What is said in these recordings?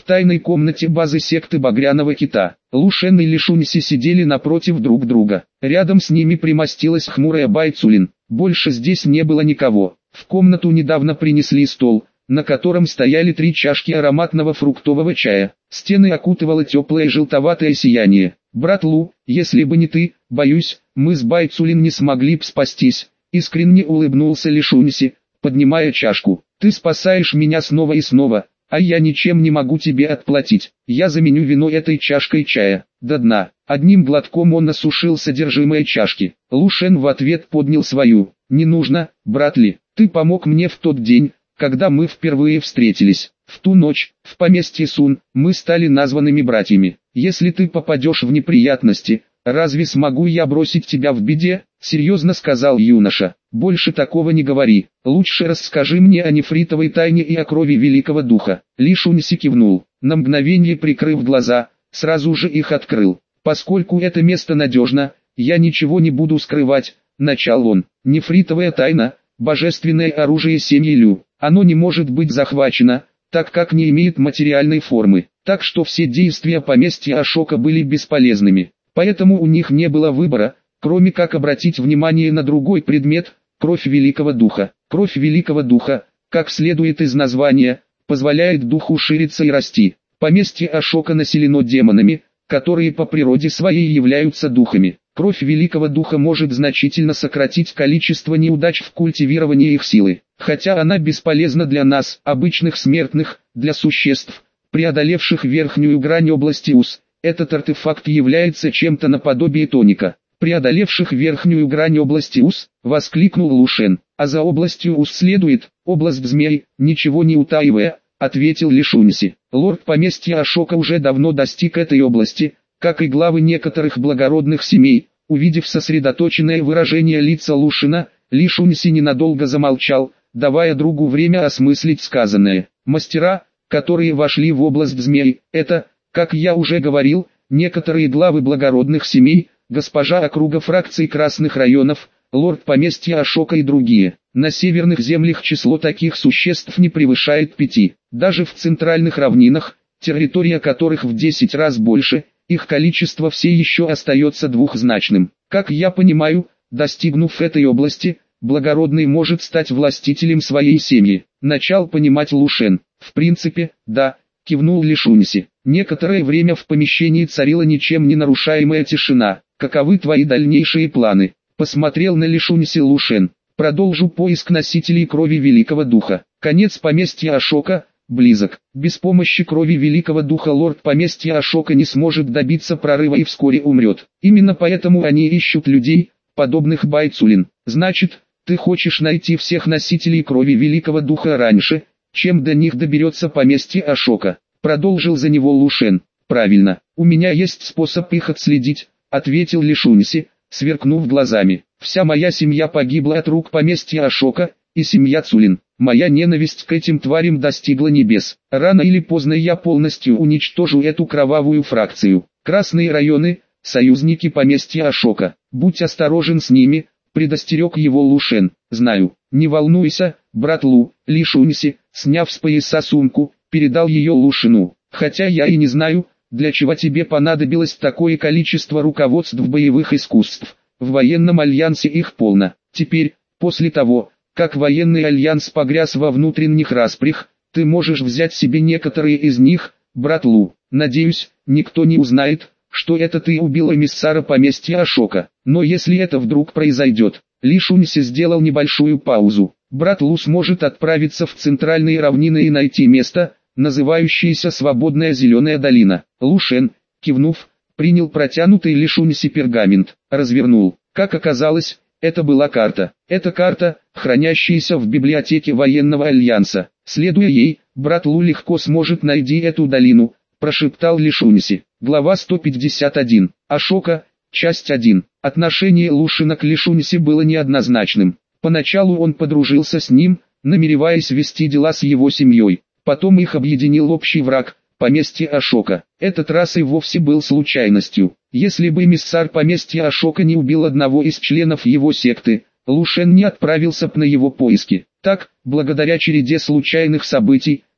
тайной комнате базы секты Багряного Кита. Лушен и Лишуньси сидели напротив друг друга. Рядом с ними примостилась хмурая Байцулин. Больше здесь не было никого. В комнату недавно принесли стол, на котором стояли 3 чашки ароматного фруктового чая. Стены окутывало теплое желтоватое сияние. «Брат Лу, если бы не ты, боюсь, мы с Байцулин не смогли б спастись», — искренне улыбнулся Лишуньси, поднимая чашку. «Ты спасаешь меня снова и снова, а я ничем не могу тебе отплатить. Я заменю вино этой чашкой чая до дна». Одним глотком он осушил содержимое чашки. Лушен в ответ поднял свою. «Не нужно, брат Ли, ты помог мне в тот день, когда мы впервые встретились. В ту ночь, в поместье Сун, мы стали названными братьями. Если ты попадешь в неприятности, разве смогу я бросить тебя в беде?» — серьезно сказал юноша. «Больше такого не говори. Лучше расскажи мне о нефритовой тайне и о крови Великого Духа». Лишуньси кивнул, на мгновение прикрыв глаза, сразу же их открыл. «Поскольку это место надежно, я ничего не буду скрывать», — начал он. «Нефритовая тайна — божественное оружие семьи Лю. Оно не может быть захвачено, так как не имеет материальной формы, так что все действия поместья Ашока были бесполезными. Поэтому у них не было выбора, кроме как обратить внимание на другой предмет – кровь Великого Духа. Кровь Великого Духа, как следует из названия, позволяет духу шириться и расти. Поместье Ашока населено демонами, которые по природе своей являются духами. Кровь Великого Духа может значительно сократить количество неудач в культивировании их силы. Хотя она бесполезна для нас, обычных смертных, для существ, преодолевших верхнюю грань области ус. Этот артефакт является чем-то наподобие тоника. «Преодолевших верхнюю грань области ус», — воскликнул Лушен. «А за областью ус следует область змей», — ничего не утаивая, ответил Лишуньси. Лорд поместья Ашока уже давно достиг этой области, как и главы некоторых благородных семей. Увидев сосредоточенное выражение лица Лушена, Лишуньси ненадолго замолчал, давая другу время осмыслить сказанное. «Мастера, которые вошли в область змей, это, как я уже говорил, некоторые главы благородных семей, госпожа округа фракций Красных районов, лорд поместья Ашока и другие. На северных землях число таких существ не превышает 5. Даже в центральных равнинах, территория которых в 10 раз больше, их количество все еще остается двухзначным. Как я понимаю, достигнув этой области, благородный может стать властителем своей семьи». Начал понимать Лушен. «В принципе, да», — кивнул Лишуньси. Некоторое время в помещении царила ничем не нарушаемая тишина. «Каковы твои дальнейшие планы?» — посмотрел на Лишуньси Лушен. «Продолжу поиск носителей крови Великого Духа. Конец поместья Ашока близок. Без помощи крови Великого Духа лорд поместья Ашока не сможет добиться прорыва и вскоре умрет. Именно поэтому они ищут людей, подобных Байцулин. Значит, ты хочешь найти всех носителей крови Великого Духа раньше, чем до них доберется поместье Ашока?» Продолжил за него Лушен. «Правильно, у меня есть способ их отследить», — ответил Лишуньси, сверкнув глазами. «Вся моя семья погибла от рук поместья Ашока, и семья Цулин. Моя ненависть к этим тварям достигла небес. Рано или поздно я полностью уничтожу эту кровавую фракцию. Красные районы — союзники поместья Ашока. Будь осторожен с ними», — предостерег его Лушен. «Знаю, не волнуйся, брат Лу». Лишуньси, сняв с пояса сумку, передал ее Лушену. «Хотя я и не знаю, для чего тебе понадобилось такое количество руководств боевых искусств. В военном альянсе их полно. Теперь, после того, как военный альянс погряз во внутренних распрях, ты можешь взять себе некоторые из них, брат Лу. Надеюсь, никто не узнает, что это ты убил эмиссара поместья Ашока. Но если это вдруг произойдет...» Лишуньси сделал небольшую паузу. «Брат Лу сможет отправиться в центральные равнины и найти место, называющееся Свободная Зеленая долина». Лушен, кивнув, принял протянутый Лишуньси пергамент, развернул. Как оказалось, это была карта. Это карта, хранящаяся в библиотеке военного альянса. Следуя ей, брат Лу легко сможет найти эту долину, прошептал Лишуньси. Глава 151. Ашока, часть 1. Отношение Лушена к Лишуньси было неоднозначным. Поначалу он подружился с ним, намереваясь вести дела с его семьей. Потом их объединил общий враг, поместье Ашока. Этот раз и вовсе был случайностью. Если бы эмиссар поместья Ашока не убил одного из членов его секты, Лушен не отправился бы на его поиски. Так, благодаря череде случайных событий,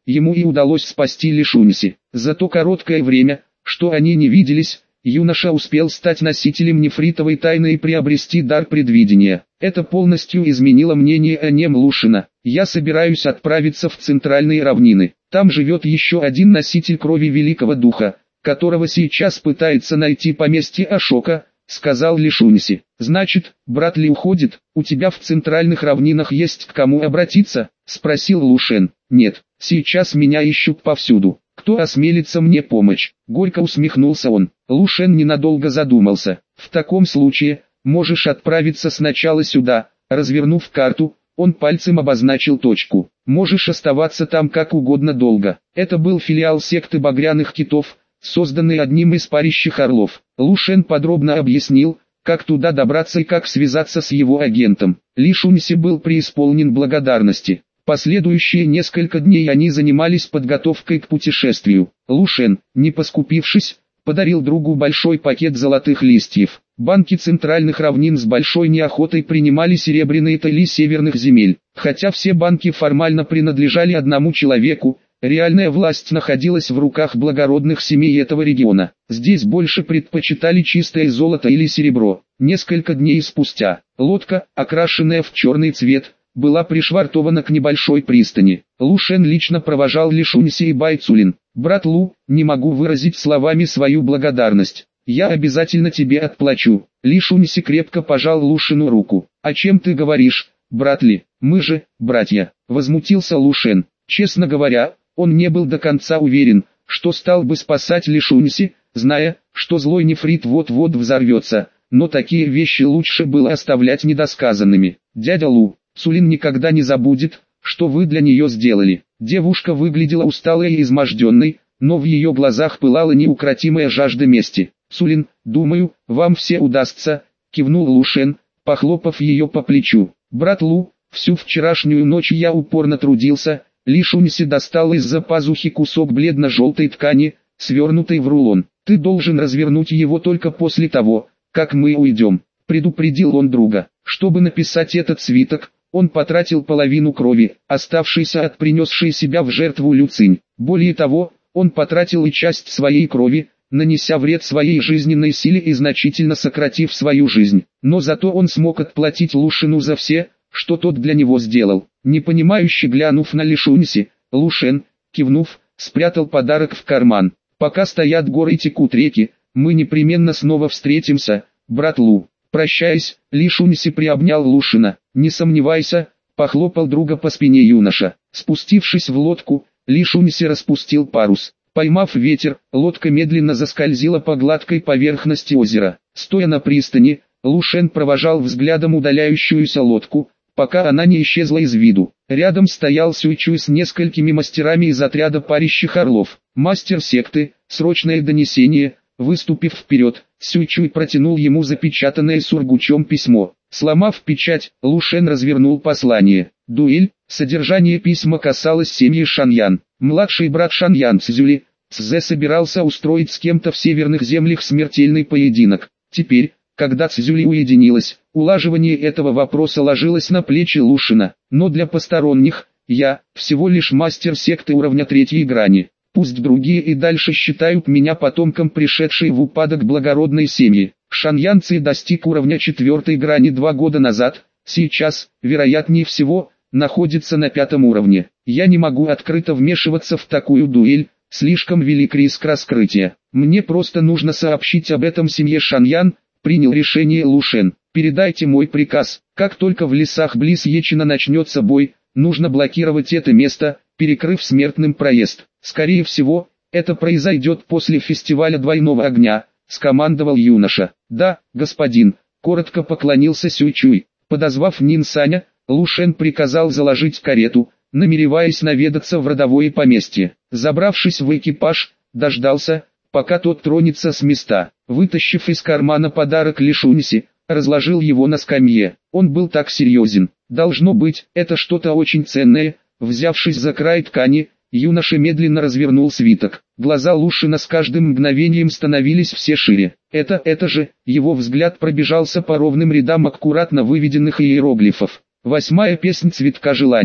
ему и удалось спасти Лишуньси. За то короткое время, что они не виделись, юноша успел стать носителем нефритовой тайны и приобрести дар предвидения. Это полностью изменило мнение о нем Лушина. «Я собираюсь отправиться в центральные равнины. Там живет еще один носитель крови Великого Духа, которого сейчас пытается найти поместье Ашока», — сказал Лишуньси. «Значит, брат Ли уходит, у тебя в центральных равнинах есть к кому обратиться?» — спросил Лушен. «Нет, сейчас меня ищут повсюду. Кто осмелится мне помочь?» Горько усмехнулся он. Лушен ненадолго задумался. «В таком случае, можешь отправиться сначала сюда». Развернув карту, он пальцем обозначил точку. «Можешь оставаться там как угодно долго». Это был филиал секты Багряных Китов, созданный одним из парящих орлов. Лушен подробно объяснил, как туда добраться и как связаться с его агентом. Лишуньси был преисполнен благодарности. Последующие несколько дней они занимались подготовкой к путешествию. Лушен, не поскупившись, подарил другу большой пакет золотых листьев. Банки центральных равнин с большой неохотой принимали серебряные тали северных земель. Хотя все банки формально принадлежали одному человеку, реальная власть находилась в руках благородных семей этого региона. Здесь больше предпочитали чистое золото или серебро. Несколько дней спустя, лодка, окрашенная в черный цвет, была пришвартована к небольшой пристани. Лушен лично провожал Лишуньси и Байцулин. «Брат Лу, не могу выразить словами свою благодарность. Я обязательно тебе отплачу». Лишуньси крепко пожал Лушину руку. «О чем ты говоришь, брат Ли? Мы же, братья», — возмутился Лушен. Честно говоря, он не был до конца уверен, что стал бы спасать Лишуньси, зная, что злой нефрит вот-вот взорвется, но такие вещи лучше было оставлять недосказанными. «Дядя Лу, Цулин никогда не забудет, что вы для нее сделали». Девушка выглядела усталой и изможденной, но в ее глазах пылала неукротимая жажда мести. «Цулин, думаю, вам все удастся», — кивнул Лушен, похлопав ее по плечу. «Брат Лу, всю вчерашнюю ночь я упорно трудился». Лишуньси достал из-за пазухи кусок бледно-желтой ткани, свернутый в рулон. «Ты должен развернуть его только после того, как мы уйдем», — предупредил он друга. Чтобы написать этот свиток, он потратил половину крови, оставшейся от принесшей себя в жертву Люцинь. Более того, он потратил и часть своей крови, нанеся вред своей жизненной силе и значительно сократив свою жизнь. Но зато он смог отплатить Лушину за все, что тот для него сделал. Непонимающе глянув на Лишуньси, Лушен, кивнув, спрятал подарок в карман. «Пока стоят горы и текут реки, мы непременно снова встретимся, брат Лу». Прощаясь, Лишуньси приобнял Лушина. «Не сомневайся», — похлопал друга по спине юноша. Спустившись в лодку, Лишуньси распустил парус. Поймав ветер, лодка медленно заскользила по гладкой поверхности озера. Стоя на пристани, Лушен провожал взглядом удаляющуюся лодку, пока она не исчезла из виду. Рядом стоял Сюйчуй с несколькими мастерами из отряда парящих орлов. «Мастер секты, срочное донесение». Выступив вперед, Сюйчуй протянул ему запечатанное сургучом письмо. Сломав печать, Лушен развернул послание. «Дуэль». Содержание письма касалось семьи Шаньян. Младший брат Шаньян Цзюли, Цзэ, собирался устроить с кем-то в северных землях смертельный поединок. Теперь, когда Цзюли уединилась, улаживание этого вопроса ложилось на плечи Лушина. Но для посторонних, я всего лишь мастер секты уровня третьей грани. Пусть другие и дальше считают меня потомком пришедшей в упадок благородной семьи. Шаньян Ци достиг уровня четвертой грани 2 года назад, сейчас, вероятнее всего, находится на 5-м уровне. Я не могу открыто вмешиваться в такую дуэль, слишком велик риск раскрытия. Мне просто нужно сообщить об этом семье Шаньян, принял решение Лушен. Передайте мой приказ, как только в лесах близ Ечина начнется бой, нужно блокировать это место, перекрыв смертным проезд. Скорее всего, это произойдет после фестиваля двойного огня, скомандовал юноша. «Да, господин», коротко поклонился Сюйчуй. Подозвав Нин Саня, Лушен приказал заложить карету, намереваясь наведаться в родовое поместье. Забравшись в экипаж, дождался, пока тот тронется с места. Вытащив из кармана подарок Лишуньси, разложил его на скамье. Он был так серьезен. Должно быть, это что-то очень ценное. Взявшись за край ткани, юноша медленно развернул свиток. Глаза Лушина с каждым мгновением становились все шире. Это же, его взгляд пробежался по ровным рядам аккуратно выведенных иероглифов. 8-я песнь цветка желаний.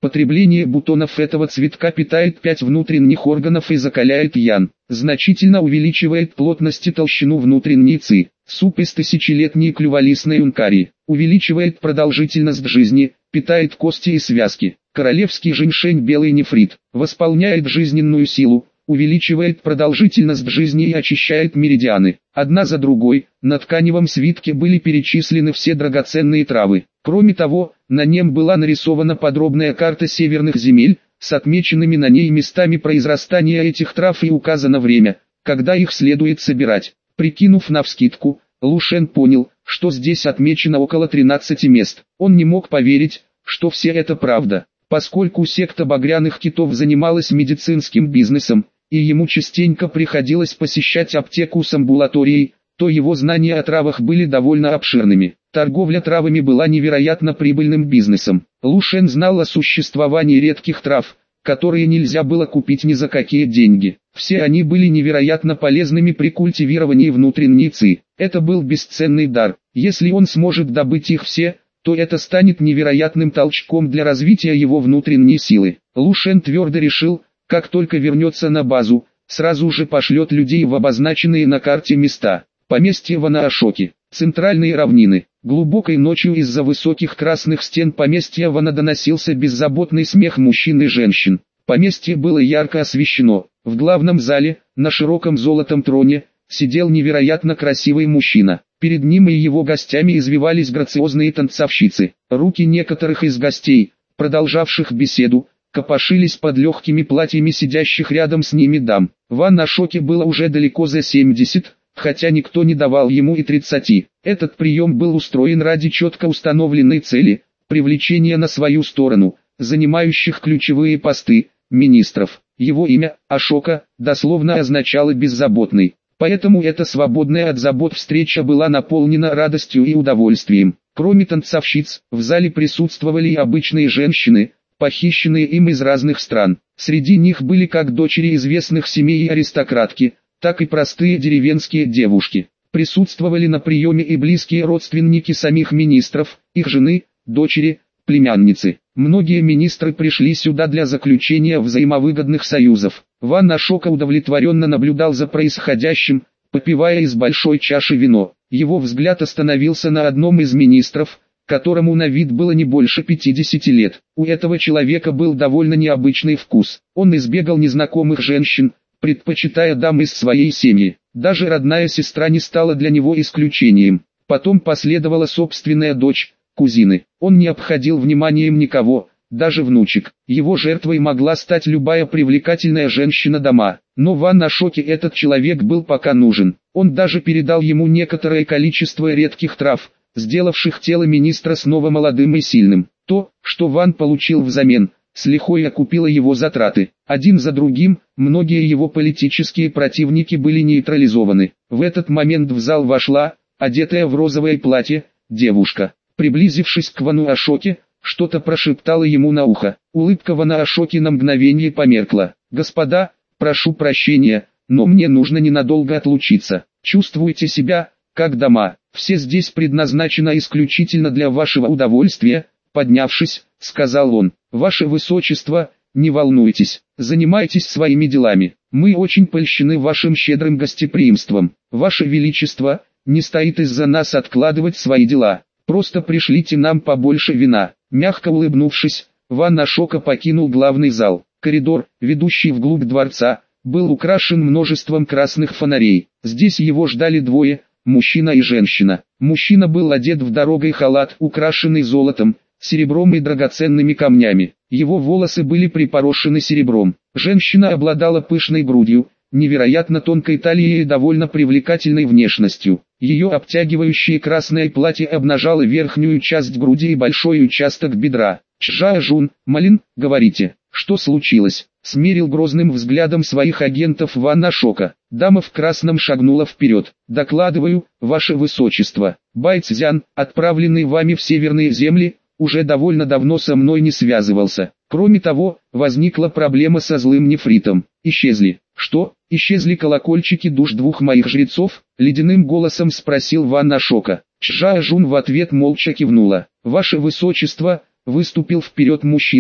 Потребление бутонов этого цветка питает 5 внутренних органов и закаляет ян. Значительно увеличивает плотность и толщину внутренней ци. Суп из тысячелетней клюволистной ункари. Увеличивает продолжительность жизни, питает кости и связки. Королевский женьшень белый нефрит. Восполняет жизненную силу, увеличивает продолжительность жизни и очищает меридианы. Одна за другой, на тканевом свитке были перечислены все драгоценные травы. Кроме того, на нем была нарисована подробная карта северных земель, с отмеченными на ней местами произрастания этих трав и указано время, когда их следует собирать. Прикинув навскидку, Лу Шен понял, что здесь отмечено около 13 мест. Он не мог поверить, что все это правда, поскольку секта багряных китов занималась медицинским бизнесом, и ему частенько приходилось посещать аптеку с амбулаторией, то его знания о травах были довольно обширными. Торговля травами была невероятно прибыльным бизнесом. Лу Шен знал о существовании редких трав, которые нельзя было купить ни за какие деньги. Все они были невероятно полезными при культивировании внутренней ци. Это был бесценный дар. Если он сможет добыть их все, то это станет невероятным толчком для развития его внутренней силы. Лу Шен твердо решил, как только вернется на базу, сразу же пошлет людей в обозначенные на карте места. Поместье Ванаашоки, центральные равнины. Глубокой ночью из-за высоких красных стен поместья Вана доносился беззаботный смех мужчин и женщин. Поместье было ярко освещено. В главном зале, на широком золотом троне, сидел невероятно красивый мужчина. Перед ним и его гостями извивались грациозные танцовщицы. Руки некоторых из гостей, продолжавших беседу, копошились под легкими платьями сидящих рядом с ними дам. Ванаашоки было уже далеко за 70, хотя никто не давал ему и 30. Этот прием был устроен ради четко установленной цели – привлечения на свою сторону, занимающих ключевые посты, министров. Его имя, Ашока, дословно означало «беззаботный». Поэтому эта свободная от забот встреча была наполнена радостью и удовольствием. Кроме танцовщиц, в зале присутствовали и обычные женщины, похищенные им из разных стран. Среди них были как дочери известных семей и аристократки, так и простые деревенские девушки. Присутствовали на приеме и близкие родственники самих министров, их жены, дочери, племянницы. Многие министры пришли сюда для заключения взаимовыгодных союзов. Ванаашока удовлетворенно наблюдал за происходящим, попивая из большой чаши вино. Его взгляд остановился на одном из министров, которому на вид было не больше 50 лет. У этого человека был довольно необычный вкус. Он избегал незнакомых женщин, предпочитая дам из своей семьи. Даже родная сестра не стала для него исключением. Потом последовала собственная дочь, кузины. Он не обходил вниманием никого, даже внучек. Его жертвой могла стать любая привлекательная женщина дома. Но Ванаашоке этот человек был пока нужен. Он даже передал ему некоторое количество редких трав, сделавших тело министра снова молодым и сильным. То, что Ван получил взамен, с лихвой окупило его затраты. Один за другим, многие его политические противники были нейтрализованы. В этот момент в зал вошла, одетая в розовое платье, девушка. Приблизившись к Ванаашоке, что-то прошептала ему на ухо. Улыбка Ванаашоки на мгновение померкла. «Господа, прошу прощения, но мне нужно ненадолго отлучиться. Чувствуйте себя, как дома. Все здесь предназначено исключительно для вашего удовольствия», поднявшись, сказал он. «Ваше Высочество, не волнуйтесь, занимайтесь своими делами. Мы очень польщены вашим щедрым гостеприимством. Ваше Величество, не стоит из-за нас откладывать свои дела. Просто пришлите нам побольше вина». Мягко улыбнувшись, Ванаашока покинул главный зал. Коридор, ведущий вглубь дворца, был украшен множеством красных фонарей. Здесь его ждали двое, мужчина и женщина. Мужчина был одет в дорогой халат, украшенный золотом, серебром и драгоценными камнями. Его волосы были припорошены серебром. Женщина обладала пышной грудью, невероятно тонкой талией и довольно привлекательной внешностью. Ее обтягивающее красное платье обнажало верхнюю часть груди и большой участок бедра. «Чжа-Жун, Малин, говорите, что случилось?» Смерил грозным взглядом своих агентов Ванаашока. Дама в красном шагнула вперед. «Докладываю, ваше высочество, Бай Цзян, отправленный вами в северные земли, уже довольно давно со мной не связывался. Кроме того, возникла проблема со злым нефритом. Исчезли». «Что, исчезли колокольчики душ двух моих жрецов?» — ледяным голосом спросил Ванаашока. Чжа-Жун в ответ молча кивнула. «Ваше высочество», — выступил вперед мужчина,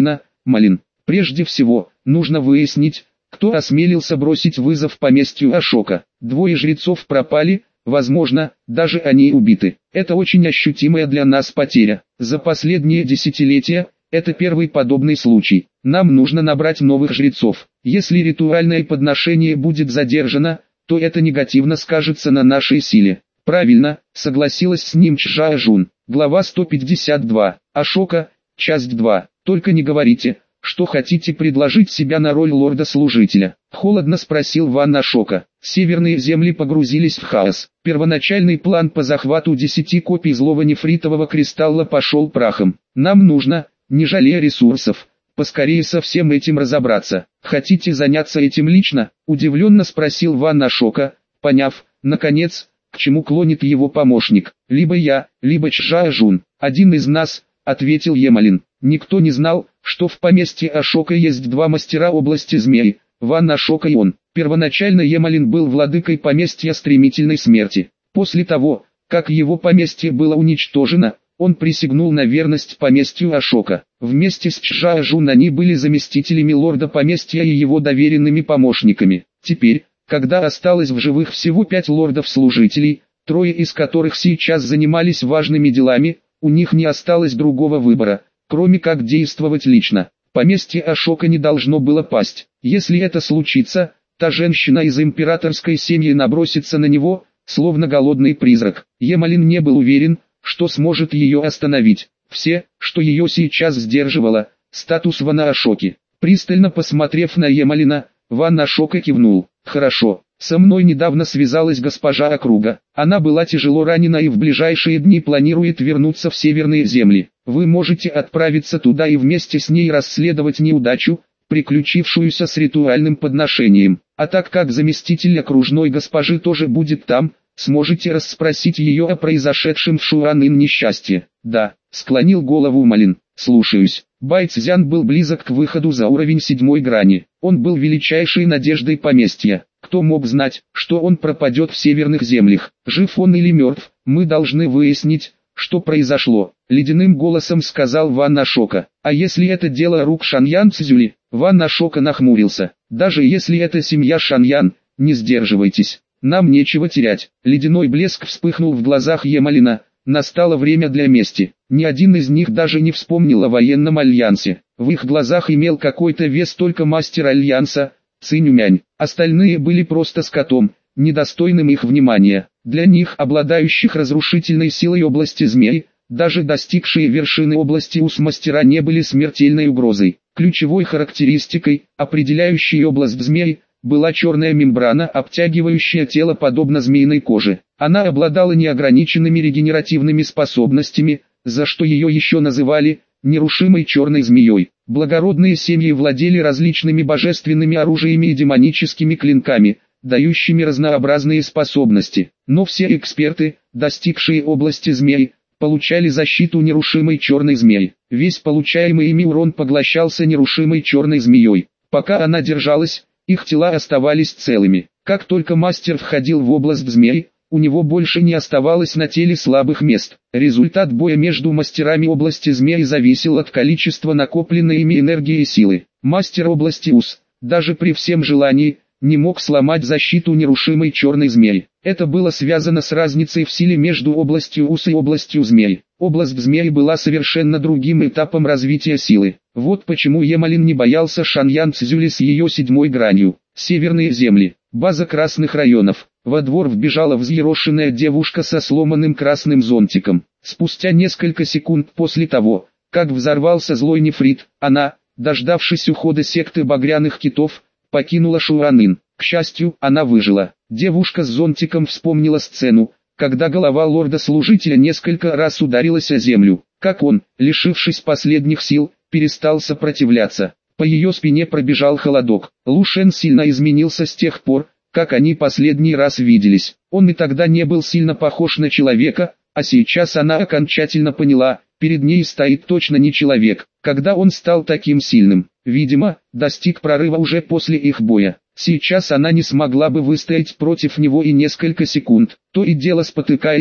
Малин. Прежде всего, нужно выяснить, кто осмелился бросить вызов поместью Ашока. Двое жрецов пропали, возможно, даже они убиты. Это очень ощутимая для нас потеря. За последние десятилетия, это первый подобный случай. Нам нужно набрать новых жрецов. Если ритуальное подношение будет задержано, то это негативно скажется на нашей силе. Правильно, согласилась с ним Чжа Жун. Глава 152. Ашока, часть 2. Только не говорите, что хотите предложить себя на роль лорда-служителя. Холодно спросил Ван Ашока. Северные земли погрузились в хаос. Первоначальный план по захвату 10 копий злого нефритового кристалла пошел прахом. Нам нужно, не жалея ресурсов, поскорее со всем этим разобраться. Хотите заняться этим лично? Удивленно спросил Ван Ашока, поняв, наконец, к чему клонит его помощник. Либо я, либо Чжа Жун. Один из нас, ответил Емалин. Никто не знал, что в поместье Ашока есть два мастера области змей, Ван Ашока и он. Первоначально Емалин был владыкой поместья стремительной смерти. После того, как его поместье было уничтожено, он присягнул на верность поместью Ашока. Вместе с Чжа Жун они были заместителями лорда поместья и его доверенными помощниками. Теперь, когда осталось в живых всего 5 лордов-служителей, 3 из которых сейчас занимались важными делами, у них не осталось другого выбора, кроме как действовать лично. Поместье Ашока не должно было пасть. Если это случится, та женщина из императорской семьи набросится на него, словно голодный призрак. Емалин не был уверен, что сможет ее остановить. Все, что ее сейчас сдерживало, статус Вана Ашоки. Пристально посмотрев на Емалина, Ван Ашока кивнул. «Хорошо, со мной недавно связалась госпожа Округа. Она была тяжело ранена и в ближайшие дни планирует вернуться в северные земли. Вы можете отправиться туда и вместе с ней расследовать неудачу, приключившуюся с ритуальным подношением. А так как заместитель окружной госпожи тоже будет там, сможете расспросить ее о произошедшем в Шуанын несчастье». «Да», — склонил голову Малин. «Слушаюсь». Бай Цзян был близок к выходу за уровень 7 грани. Он был величайшей надеждой поместья. Кто мог знать, что он пропадет в северных землях? Жив он или мертв? Мы должны выяснить, что произошло. Ледяным голосом сказал Ван Ашока. А если это дело рук Шаньян Цзюли? Ван Ашока нахмурился. Даже если это семья Шаньян, не сдерживайтесь. Нам нечего терять. Ледяной блеск вспыхнул в глазах Емалина. Настало время для мести. Ни один из них даже не вспомнил о военном альянсе. В их глазах имел какой-то вес только мастер альянса, Цинюмянь. Остальные были просто скотом, недостойным их внимания. Для них, обладающих разрушительной силой области змей, даже достигшие вершины области Ус-мастера не были смертельной угрозой. Ключевой характеристикой, определяющей область змей, была черная мембрана, обтягивающая тело подобно змеиной коже. Она обладала неограниченными регенеративными способностями, за что ее еще называли нерушимой черной змеей. Благородные семьи владели различными божественными оружиями и демоническими клинками, дающими разнообразные способности. Но все эксперты, достигшие области змей, получали защиту нерушимой черной змеи. Весь получаемый ими урон поглощался нерушимой черной змеей. Пока она держалась, их тела оставались целыми. Как только мастер входил в область змей, у него больше не оставалось на теле слабых мест. Результат боя между мастерами области змей зависел от количества накопленной ими энергии и силы. Мастер области Ус, даже при всем желании, не мог сломать защиту нерушимой черной змеи. Это было связано с разницей в силе между областью Ус и областью змей. Область змей была совершенно другим этапом развития силы. Вот почему Емалин не боялся Шаньян Цзюли с ее 7 гранью. Северные земли. База красных районов. Во двор вбежала взъерошенная девушка со сломанным красным зонтиком. Спустя несколько секунд после того, как взорвался злой нефрит, она, дождавшись ухода секты багряных китов, покинула Шуанын. К счастью, она выжила. Девушка с зонтиком вспомнила сцену, когда голова лорда-служителя несколько раз ударилась о землю. Как он, лишившись последних сил, перестал сопротивляться. По ее спине пробежал холодок. Лу Шен сильно изменился с тех пор, как они последний раз виделись. Он и тогда не был сильно похож на человека, а сейчас она окончательно поняла, перед ней стоит точно не человек. Когда он стал таким сильным, видимо, достиг прорыва уже после их боя. Сейчас она не смогла бы выстоять против него и несколько секунд, то и дело спотыкаясь,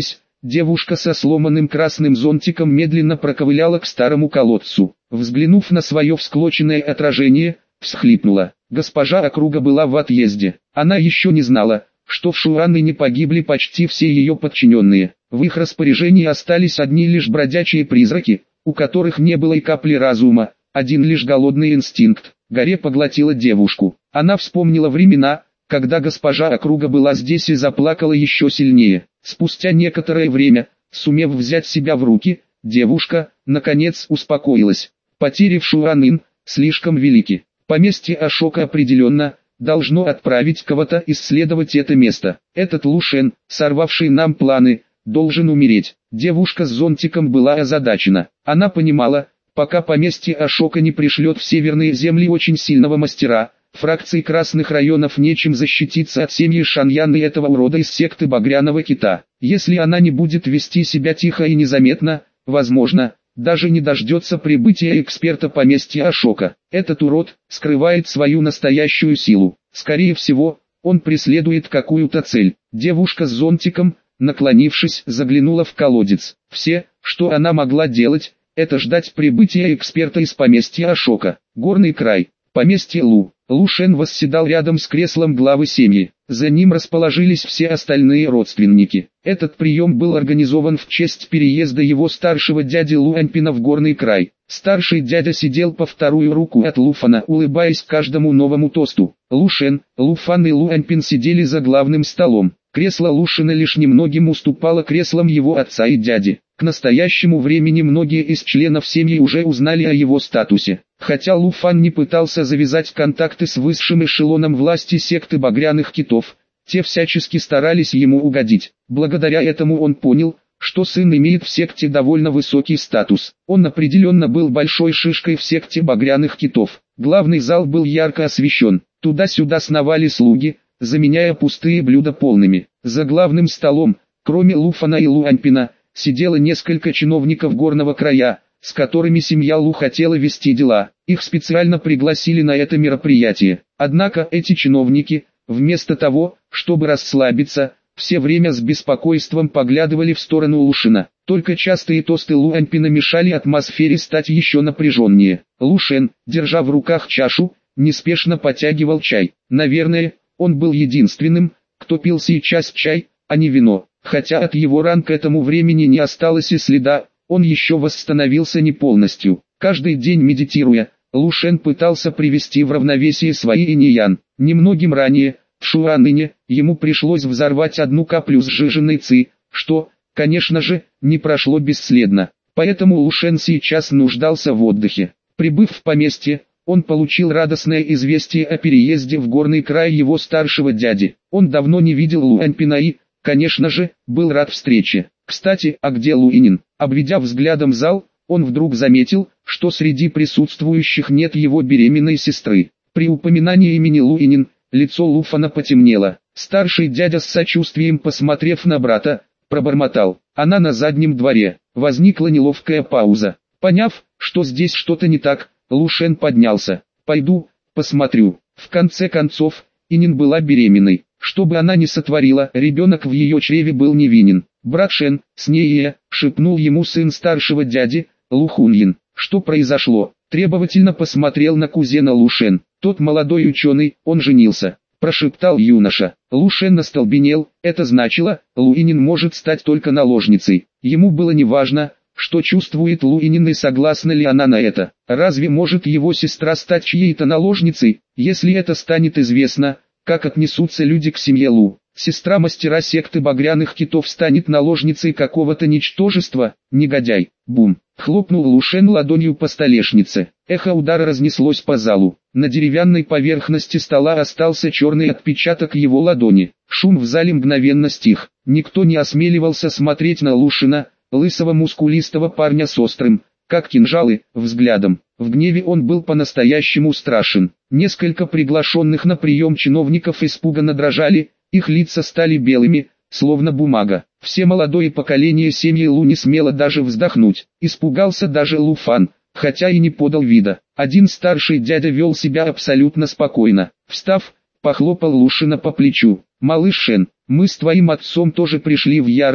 Девушка со сломанным красным зонтиком медленно проковыляла к старому колодцу. Взглянув на свое всклоченное отражение, всхлипнула. Госпожа Округа была в отъезде. Она еще не знала, что в Шуаныне погибли почти все ее подчиненные. В их распоряжении остались одни лишь бродячие призраки, у которых не было и капли разума, один лишь голодный инстинкт. Горе поглотила девушку. Она вспомнила времена, когда госпожа Округа была здесь, и заплакала еще сильнее. Спустя некоторое время, сумев взять себя в руки, девушка, наконец, успокоилась. Потери в Шуанын слишком велики. Поместье Ашока определенно должно отправить кого-то исследовать это место. Этот Лушен, сорвавший нам планы, должен умереть. Девушка с зонтиком была озадачена. Она понимала, пока поместье Ашока не пришлет в северные земли очень сильного мастера, фракции красных районов нечем защититься от семьи Шаньян и этого урода из секты Багряного Кита. Если она не будет вести себя тихо и незаметно, возможно, даже не дождется прибытия эксперта поместья Ашока. Этот урод скрывает свою настоящую силу. Скорее всего, он преследует какую-то цель. Девушка с зонтиком, наклонившись, заглянула в колодец. Все, что она могла делать, это ждать прибытия эксперта из поместья Ашока. Горный край. Поместье Лу. Лушен восседал рядом с креслом главы семьи. За ним расположились все остальные родственники. Этот прием был организован в честь переезда его старшего дяди Луаньпина в горный край. Старший дядя сидел по вторую руку от Луфана, улыбаясь каждому новому тосту. Лушен, Луфан и Луаньпин сидели за главным столом. Кресло Лушена лишь немногим уступало креслам его отца и дяди. К настоящему времени многие из членов семьи уже узнали о его статусе. Хотя Луфан не пытался завязать контакты с высшим эшелоном власти секты Багряных Китов, те всячески старались ему угодить. Благодаря этому он понял, что сын имеет в секте довольно высокий статус. Он определенно был большой шишкой в секте Багряных Китов. Главный зал был ярко освещен. Туда-сюда сновали слуги, заменяя пустые блюда полными. За главным столом, кроме Луфана и Луаньпина, сидело несколько чиновников горного края, с которыми семья Лу хотела вести дела. Их специально пригласили на это мероприятие. Однако эти чиновники, вместо того, чтобы расслабиться, все время с беспокойством поглядывали в сторону Лушена. Только частые тосты Луаньпина мешали атмосфере стать еще напряженнее. Лушен, держа в руках чашу, неспешно потягивал чай. Наверное, он был единственным, кто пил сейчас чай, а не вино. Хотя от его ран к этому времени не осталось и следа, он еще восстановился не полностью. Каждый день медитируя, Лушен пытался привести в равновесие свои инь-ян. Немногим ранее, в Шуаныне, ему пришлось взорвать одну каплю сжиженной ци, что, конечно же, не прошло бесследно. Поэтому Лушен сейчас нуждался в отдыхе. Прибыв в поместье, он получил радостное известие о переезде в горный край его старшего дяди. Он давно не видел Луаньпина и, конечно же, был рад встрече. Кстати, а где Луинин? Обведя взглядом зал, он вдруг заметил, что среди присутствующих нет его беременной сестры. При упоминании имени Луинин, лицо Луфана потемнело. Старший дядя с сочувствием, посмотрев на брата, пробормотал: «Она на заднем дворе». Возникла неловкая пауза. Поняв, что здесь что-то не так, Лушен поднялся. «Пойду, посмотрю». В конце концов, Инин была беременной. Что бы она ни сотворила, ребенок в ее чреве был невинен. «Брат Шен, с ней», — шепнул ему сын старшего дяди, Лухуньин. «Что произошло?» Требовательно посмотрел на кузена Лушен. «Тот молодой ученый, он женился», — прошептал юноша. Лушен остолбенел. Это значило, Луинин может стать только наложницей. Ему было неважно, что чувствует Луинин и согласна ли она на это. Разве может его сестра стать чьей-то наложницей? Если это станет известно, как отнесутся люди к семье Лу? Сестра мастера секты Багряных Китов станет наложницей какого-то ничтожества? Негодяй! Бум! Хлопнул Лушен ладонью по столешнице. Эхо удара разнеслось по залу. На деревянной поверхности стола остался черный отпечаток его ладони. Шум в зале мгновенно стих. Никто не осмеливался смотреть на Лушена, лысого мускулистого парня с острым, как кинжалы, взглядом. В гневе он был по-настоящему страшен. Несколько приглашенных на прием чиновников испуганно дрожали, их лица стали белыми, словно бумага. Все молодое поколение семьи Лу не смело даже вздохнуть. Испугался даже Луфан, хотя и не подал вида. Один старший дядя вел себя абсолютно спокойно. Встав, похлопал Лушена по плечу. «Малыш Шен, мы с твоим отцом тоже пришли в ярость,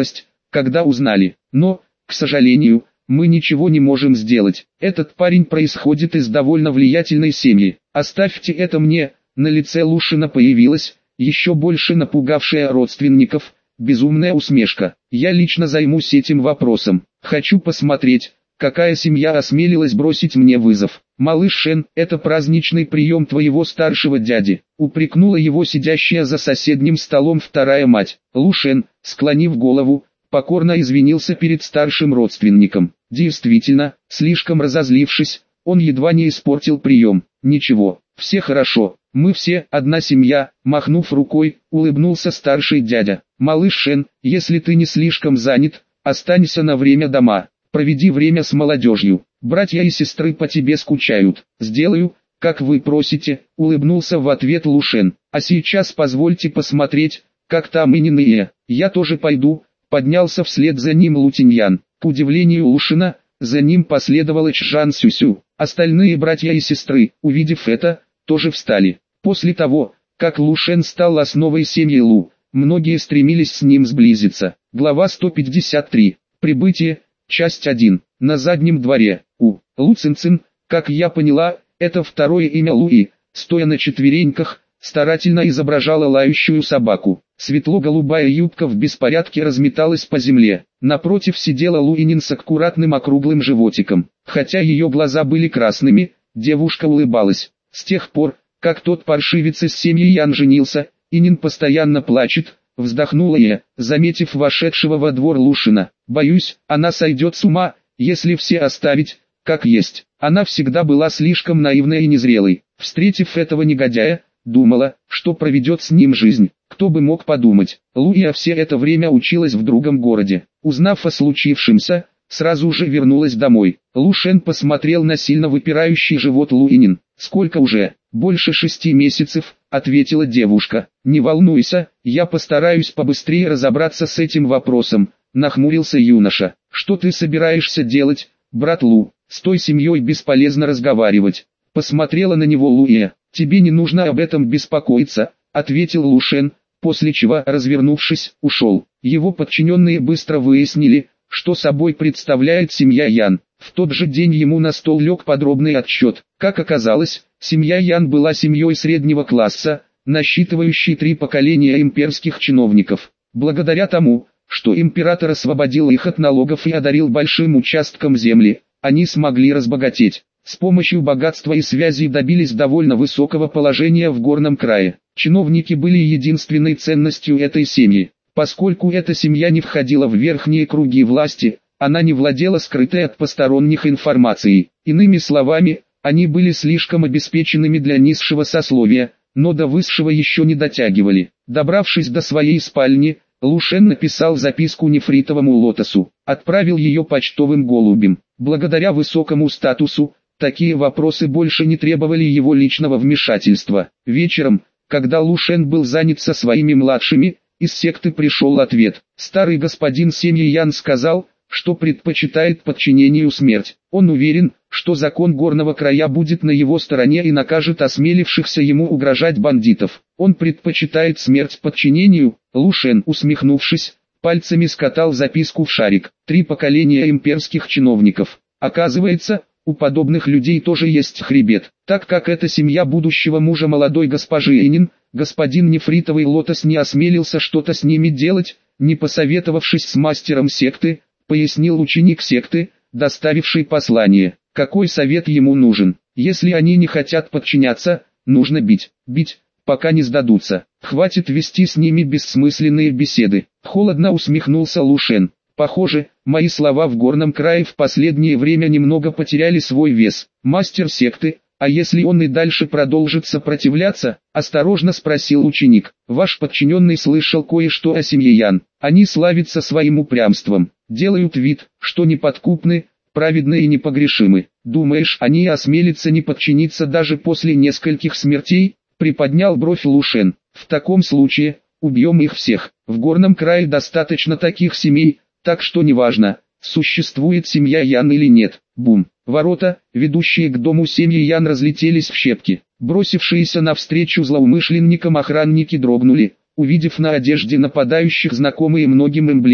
когда узнали. Но, к сожалению, мы ничего не можем сделать. Этот парень происходит из довольно влиятельной семьи. Оставьте это мне. На лице Лушина появилась, еще больше напугавшая родственников, безумная усмешка. Я лично займусь этим вопросом. Хочу посмотреть, какая семья осмелилась бросить мне вызов. Малыш Шен, это праздничный прием твоего старшего дяди, упрекнула его сидящая за соседним столом вторая мать. Лу Шен, склонив голову, покорно извинился перед старшим родственником. Действительно, слишком разозлившись, он едва не испортил прием. Ничего, все хорошо, мы все одна семья, махнув рукой, улыбнулся старший дядя. Малыш Шен, если ты не слишком занят, останься на время дома, проведи время с молодежью, братья и сестры по тебе скучают. Сделаю, как вы просите, улыбнулся в ответ Лу Шен. А сейчас позвольте посмотреть, как там Инин и Е. Я тоже пойду, поднялся вслед за ним Лу Тиньян. К удивлению Лушина, за ним последовала Чжан Сюсю. Остальные братья и сестры, увидев это, тоже встали. После того, как Лу Шен стал основой семьи Лу, многие стремились с ним сблизиться. Глава 153. Прибытие. Часть 1. На заднем дворе. Лу Цин, как я поняла, это второе имя Луи, стоя на четвереньках, старательно изображала лающую собаку. Светло-голубая юбка в беспорядке разметалась по земле. Напротив сидела Луинин с аккуратным округлым животиком. Хотя ее глаза были красными, девушка улыбалась. С тех пор, как тот паршивец из семьи Ян женился, Инин постоянно плачет, вздохнула я, заметив вошедшего во двор Лушина. Боюсь, она сойдет с ума, если все оставить, как есть. Она всегда была слишком наивной и незрелой. Встретив этого негодяя, думала, что проведет с ним жизнь. Кто бы мог подумать. Луия все это время училась в другом городе. Узнав о случившемся, сразу же вернулась домой. Лу Шен посмотрел на сильно выпирающий живот Луинин. «Сколько уже?» «Больше 6 месяцев», — ответила девушка. «Не волнуйся, я постараюсь побыстрее разобраться с этим вопросом», — нахмурился юноша. «Что ты собираешься делать, брат Лу? С той семьей бесполезно разговаривать». Посмотрела на него Луия. «Тебе не нужно об этом беспокоиться», — ответил Лу Шен, после чего, развернувшись, ушел. Его подчиненные быстро выяснили, что собой представляет семья Ян. В тот же день ему на стол лег подробный отчет. Как оказалось, семья Ян была семьей среднего класса, насчитывающей 3 поколения имперских чиновников. Благодаря тому, что император освободил их от налогов и одарил большим участком земли, они смогли разбогатеть. С помощью богатства и связей добились довольно высокого положения в горном крае. Чиновники были единственной ценностью этой семьи. Поскольку эта семья не входила в верхние круги власти, она не владела скрытой от посторонних информацией. Иными словами, они были слишком обеспеченными для низшего сословия, но до высшего еще не дотягивали. Добравшись до своей спальни, Лу Шен написал записку нефритовому лотосу, отправил ее почтовым голубем. Благодаря высокому статусу, такие вопросы больше не требовали его личного вмешательства. Вечером, когда Лу Шен был занят со своими младшими, из секты пришел ответ. Старый господин семьи Ян сказал, что предпочитает подчинению смерть. Он уверен, что закон горного края будет на его стороне и накажет осмелившихся ему угрожать бандитов. Он предпочитает смерть подчинению. Лу Шен, усмехнувшись, пальцами скатал записку в шарик. 3 поколения имперских чиновников. Оказывается, у подобных людей тоже есть хребет. Так как это семья будущего мужа молодой госпожи Инин, господин нефритовый лотос не осмелился что-то с ними делать, не посоветовавшись с мастером секты, пояснил ученик секты, доставивший послание. Какой совет ему нужен? Если они не хотят подчиняться, нужно бить, пока не сдадутся. Хватит вести с ними бессмысленные беседы. Холодно усмехнулся Лу Шен. Похоже, мои слова в горном крае в последнее время немного потеряли свой вес. Мастер секты, а если он и дальше продолжит сопротивляться, осторожно спросил ученик. Ваш подчиненный слышал кое-что о семье Ян. Они славятся своим упрямством, делают вид, что неподкупны, праведны и непогрешимы. Думаешь, они осмелятся не подчиниться даже после нескольких смертей? Приподнял бровь Лу Шен. В таком случае, убьем их всех. В горном крае достаточно таких семей, так что неважно, существует семья Ян или нет. Бум. Ворота, ведущие к дому семьи Ян, разлетелись в щепки. Бросившиеся навстречу злоумышленникам охранники дрогнули, увидев на одежде нападающих знакомые многим эмблемы.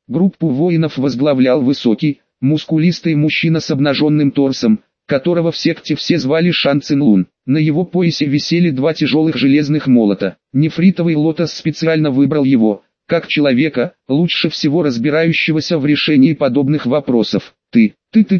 Группу воинов возглавлял высокий, мускулистый мужчина с обнаженным торсом, которого в секте все звали Шан Цин Лун. На его поясе висели два тяжелых железных молота. Нефритовый лотос специально выбрал его, как человека, лучше всего разбирающегося в решении подобных вопросов. Ты.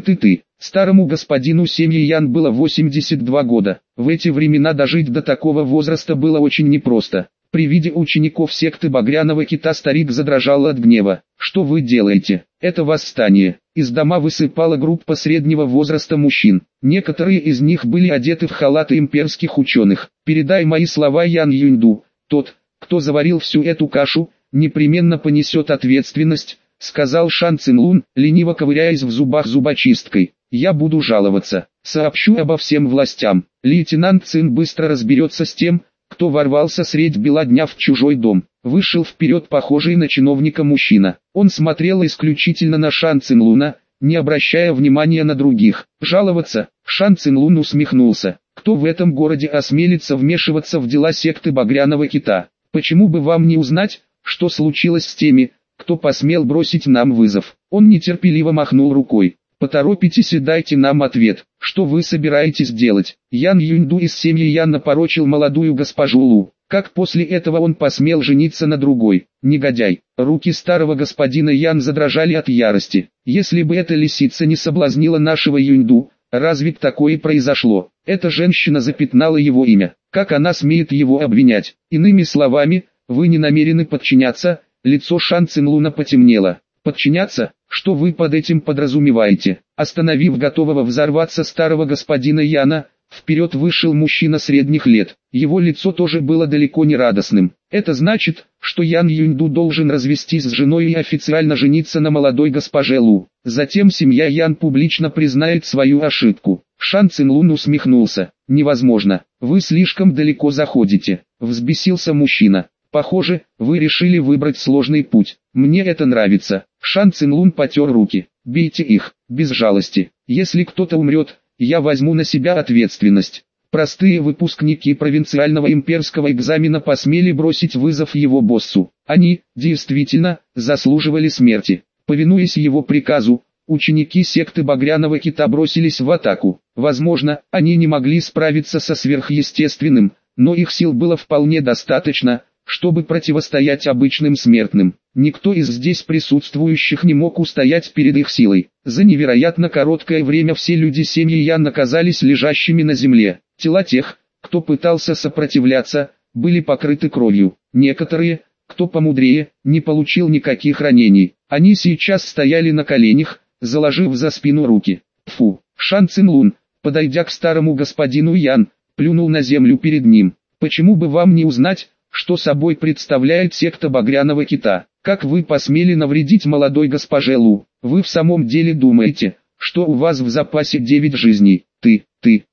Старому господину семьи Ян было 82 года. В эти времена дожить до такого возраста было очень непросто. При виде учеников секты Багряного Кита старик задрожал от гнева. «Что вы делаете? Это восстание!» Из дома высыпала группа среднего возраста мужчин. Некоторые из них были одеты в халаты имперских ученых. «Передай мои слова Ян Юньду. Тот, кто заварил всю эту кашу, непременно понесет ответственность», сказал Шан Цин Лун, лениво ковыряясь в зубах зубочисткой. «Я буду жаловаться. Сообщу обо всем властям. Лейтенант Цин быстро разберется с тем, кто ворвался средь бела дня в чужой дом». Вышел вперед похожий на чиновника мужчина. Он смотрел исключительно на Шан Цин Луна, не обращая внимания на других. «Жаловаться?» Шан Цин Лун усмехнулся. «Кто в этом городе осмелится вмешиваться в дела секты Багряного Кита? Почему бы вам не узнать, что случилось с теми, кто посмел бросить нам вызов?» Он нетерпеливо махнул рукой. «Поторопитесь и дайте нам ответ, что вы собираетесь делать?» Ян Юньду из семьи Ян напорочил молодую госпожу Лу. Как после этого он посмел жениться на другой? Негодяй! Руки старого господина Ян задрожали от ярости. Если бы эта лисица не соблазнила нашего Юньду, разве б такое произошло? Эта женщина запятнала его имя. Как она смеет его обвинять? Иными словами, вы не намерены подчиняться? Лицо Шан Цин Луна потемнело. Подчиняться? Что вы под этим подразумеваете? Остановив готового взорваться старого господина Яна, вперед вышел мужчина средних лет. Его лицо тоже было далеко не радостным. «Это значит, что Ян Юньду должен развестись с женой и официально жениться на молодой госпоже Лу. Затем семья Ян публично признает свою ошибку». Шан Цин Лун усмехнулся. «Невозможно, вы слишком далеко заходите», — взбесился мужчина. «Похоже, вы решили выбрать сложный путь. Мне это нравится». Шан Цин Лун потер руки. «Бейте их, без жалости. Если кто-то умрет, я возьму на себя ответственность». Простые выпускники провинциального имперского экзамена посмели бросить вызов его боссу. Они, действительно, заслуживали смерти. Повинуясь его приказу, ученики секты Багряного Кита бросились в атаку. Возможно, они не могли справиться со сверхъестественным, но их сил было вполне достаточно, чтобы противостоять обычным смертным. Никто из здесь присутствующих не мог устоять перед их силой. За невероятно короткое время все люди семьи Ян оказались лежащими на земле. Тела тех, кто пытался сопротивляться, были покрыты кровью. Некоторые, кто помудрее, не получил никаких ранений. Они сейчас стояли на коленях, заложив за спину руки. Фу! Шан Цин Лун, подойдя к старому господину Ян, плюнул на землю перед ним. «Почему бы вам не узнать, что собой представляет секта Багряного Кита? Как вы посмели навредить молодой госпоже Лу? Вы в самом деле думаете, что у вас в запасе 9 жизней? Ты.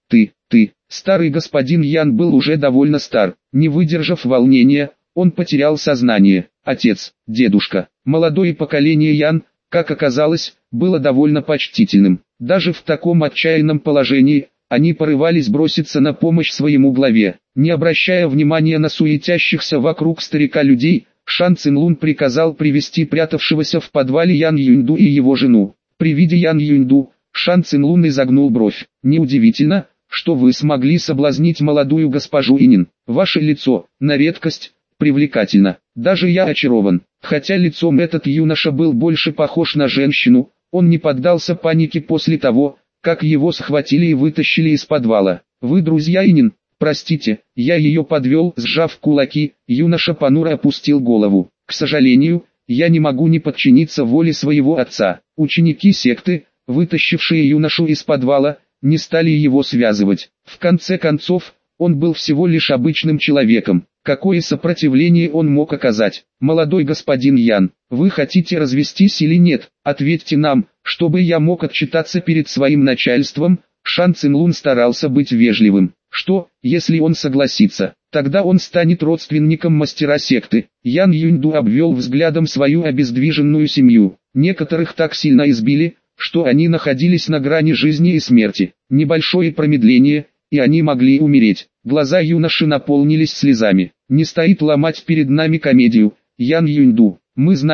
Старый господин Ян был уже довольно стар. Не выдержав волнения, он потерял сознание. Отец, дедушка, молодое поколение Ян, как оказалось, было довольно почтительным. Даже в таком отчаянном положении, они порывались броситься на помощь своему главе. Не обращая внимания на суетящихся вокруг старика людей, Шан Цин Лун приказал привести прятавшегося в подвале Ян Юньду и его жену. При виде Ян Юньду, Шан Цин Лун изогнул бровь. «Неудивительно, что вы смогли соблазнить молодую госпожу Инин. Ваше лицо, на редкость, привлекательно. Даже я очарован». Хотя лицом этот юноша был больше похож на женщину, он не поддался панике после того, как его схватили и вытащили из подвала. «Вы друзья Инин?» «Простите, я ее подвел», сжав кулаки, юноша понуро опустил голову. «К сожалению, я не могу не подчиниться воле своего отца». Ученики секты, вытащившие юношу из подвала, не стали его связывать. В конце концов, он был всего лишь обычным человеком. Какое сопротивление он мог оказать? «Молодой господин Ян, вы хотите развестись или нет? Ответьте нам, чтобы я мог отчитаться перед своим начальством». Шан Цин Лун старался быть вежливым. Что, если он согласится? Тогда он станет родственником мастера секты. Ян Юньду обвел взглядом свою обездвиженную семью. Некоторых так сильно избили, что они находились на грани жизни и смерти. Небольшое промедление, и они могли умереть. Глаза юноши наполнились слезами. «Не стоит ломать перед нами комедию, Ян Юньду. Мы знаем,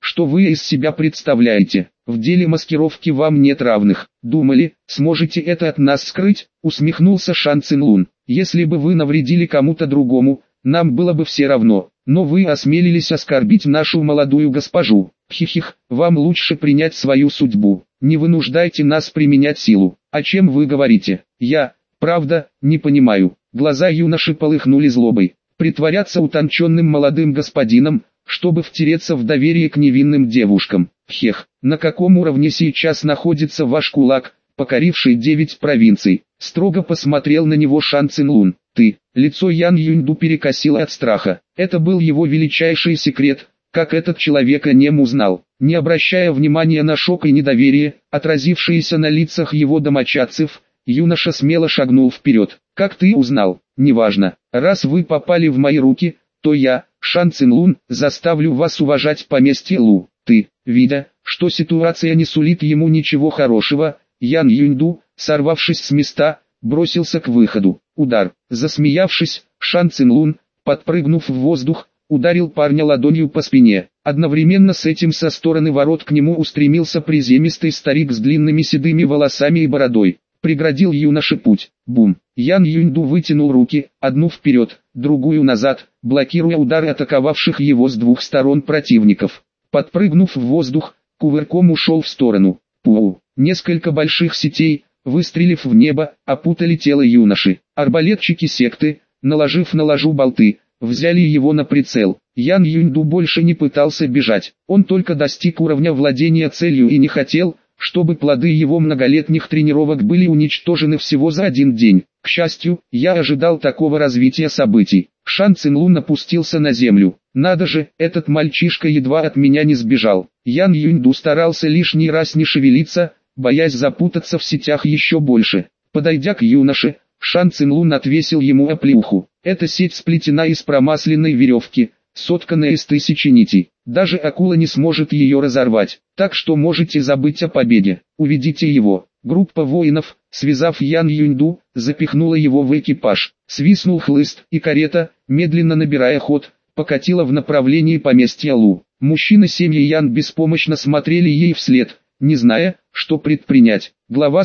что вы из себя представляете. В деле маскировки вам нет равных. Думали, сможете это от нас скрыть? Усмехнулся Шан Цинлун. Если бы вы навредили кому-то другому, нам было бы все равно. Но вы осмелились оскорбить нашу молодую госпожу. Хихих, вам лучше принять свою судьбу. Не вынуждайте нас применять силу. О чем вы говорите? Я, правда, не понимаю. Глаза юноши полыхнули злобой. Притворяться утонченным молодым господином, чтобы втереться в доверие к невинным девушкам. Хех, на каком уровне сейчас находится ваш кулак, покоривший 9 провинций? Строго посмотрел на него Шан Цинлун. Ты, лицо Ян Юньду перекосило от страха. Это был его величайший секрет, как этот человек о нем узнал. Не обращая внимания на шок и недоверие, отразившиеся на лицах его домочадцев, юноша смело шагнул вперед. Как ты узнал? Неважно. Раз вы попали в мои руки, то я, Шан Цинлун, заставлю вас уважать поместье Лу. Ты, видя, что ситуация не сулит ему ничего хорошего, Ян Юньду, сорвавшись с места, бросился к выходу. Удар. Засмеявшись, Шан Цинлун, подпрыгнув в воздух, ударил парня ладонью по спине. Одновременно с этим со стороны ворот к нему устремился приземистый старик с длинными седыми волосами и бородой. Преградил юноше путь. Бум. Ян Юньду вытянул руки, одну вперед, другую назад, блокируя удары атаковавших его с двух сторон противников. Подпрыгнув в воздух, кувырком ушел в сторону. Пу. Несколько больших сетей, выстрелив в небо, опутали тело юноши. Арбалетчики секты, наложив на ложу болты, взяли его на прицел. Ян Юньду больше не пытался бежать. Он только достиг уровня владения целью и не хотел, чтобы плоды его многолетних тренировок были уничтожены всего за один день. К счастью, я ожидал такого развития событий. Шан Цинлун опустился на землю. Надо же, этот мальчишка едва от меня не сбежал. Ян Юньду старался лишний раз не шевелиться, боясь запутаться в сетях еще больше. Подойдя к юноше, Шан Цинлун отвесил ему оплеуху. Эта сеть сплетена из промасленной веревки, сотканная из 1000 нитей. Даже акула не сможет ее разорвать, так что можете забыть о победе. Уведите его. Группа воинов, связав Ян Юньду, запихнула его в экипаж. Свистнул хлыст, и карета, медленно набирая ход, покатила в направлении поместья Лу. Мужчины семьи Ян беспомощно смотрели ей вслед, не зная, что предпринять. Глава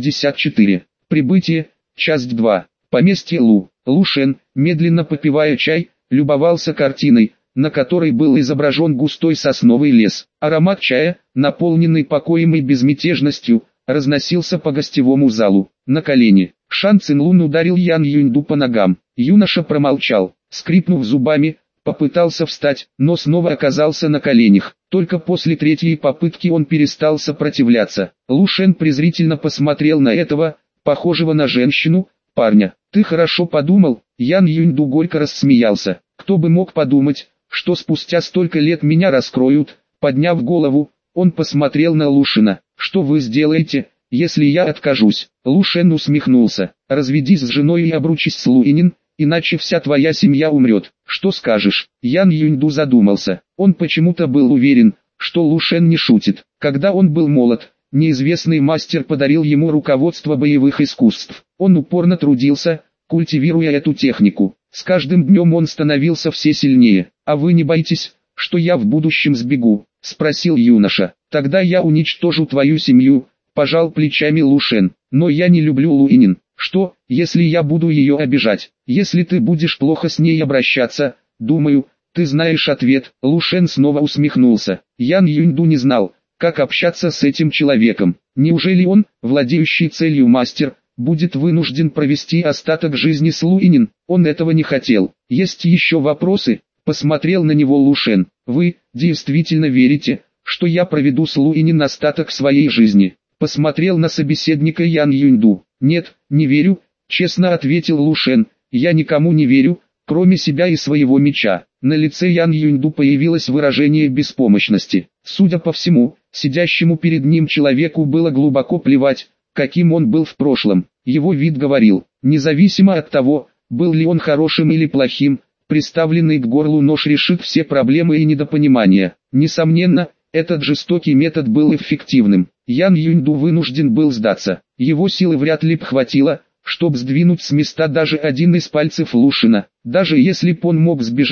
154. Прибытие, часть 2. Поместье Лу. Лу Шен, медленно попивая чай, любовался картиной, на которой был изображен густой сосновый лес. Аромат чая, наполненный покоем и безмятежностью, разносился по гостевому залу. На колени. Шан Цинлун ударил Ян Юньду по ногам. Юноша промолчал, скрипнув зубами, попытался встать, но снова оказался на коленях. Только после 3-й попытки он перестал сопротивляться. Лу Шен презрительно посмотрел на этого, похожего на женщину, парня. «Ты хорошо подумал?» Ян Юньду горько рассмеялся. «Кто бы мог подумать, что спустя столько лет меня раскроют?» Подняв голову, он посмотрел на Лу Шена. «Что вы сделаете, если я откажусь?» Лу Шен усмехнулся. «Разведись с женой и обручись с Луинин, иначе вся твоя семья умрет. Что скажешь?» Ян Юньду задумался. Он почему-то был уверен, что Лу Шен не шутит. Когда он был молод, неизвестный мастер подарил ему руководство боевых искусств. Он упорно трудился, культивируя эту технику. С каждым днем он становился все сильнее. «А вы не боитесь, что я в будущем сбегу?» — спросил юноша. «Тогда я уничтожу твою семью», — пожал плечами Лу Шен. «Но я не люблю Луинин. Что, если я буду ее обижать? Если ты будешь плохо с ней обращаться, думаю, ты знаешь ответ». Лу Шен снова усмехнулся. Ян Юньду не знал, как общаться с этим человеком. Неужели он, владеющий целью мастер, будет вынужден провести остаток жизни с Луинин? Он этого не хотел. «Есть еще вопросы?» — посмотрел на него Лу Шен. «Вы действительно верите, что я проведу с Луинин остаток своей жизни?» Посмотрел на собеседника Ян Юньду. «Нет, не верю», — честно ответил Лу Шен. «Я никому не верю, кроме себя и своего меча». На лице Ян Юньду появилось выражение беспомощности. Судя по всему, сидящему перед ним человеку было глубоко плевать, каким он был в прошлом. Его вид говорил, независимо от того, был ли он хорошим или плохим, приставленный к горлу нож решит все проблемы и недопонимания. Несомненно, этот жестокий метод был эффективным. Ян Юньду вынужден был сдаться. Его силы вряд ли б хватило, чтобы сдвинуть с места даже один из пальцев Лу Шена. Даже если б он мог сбежать,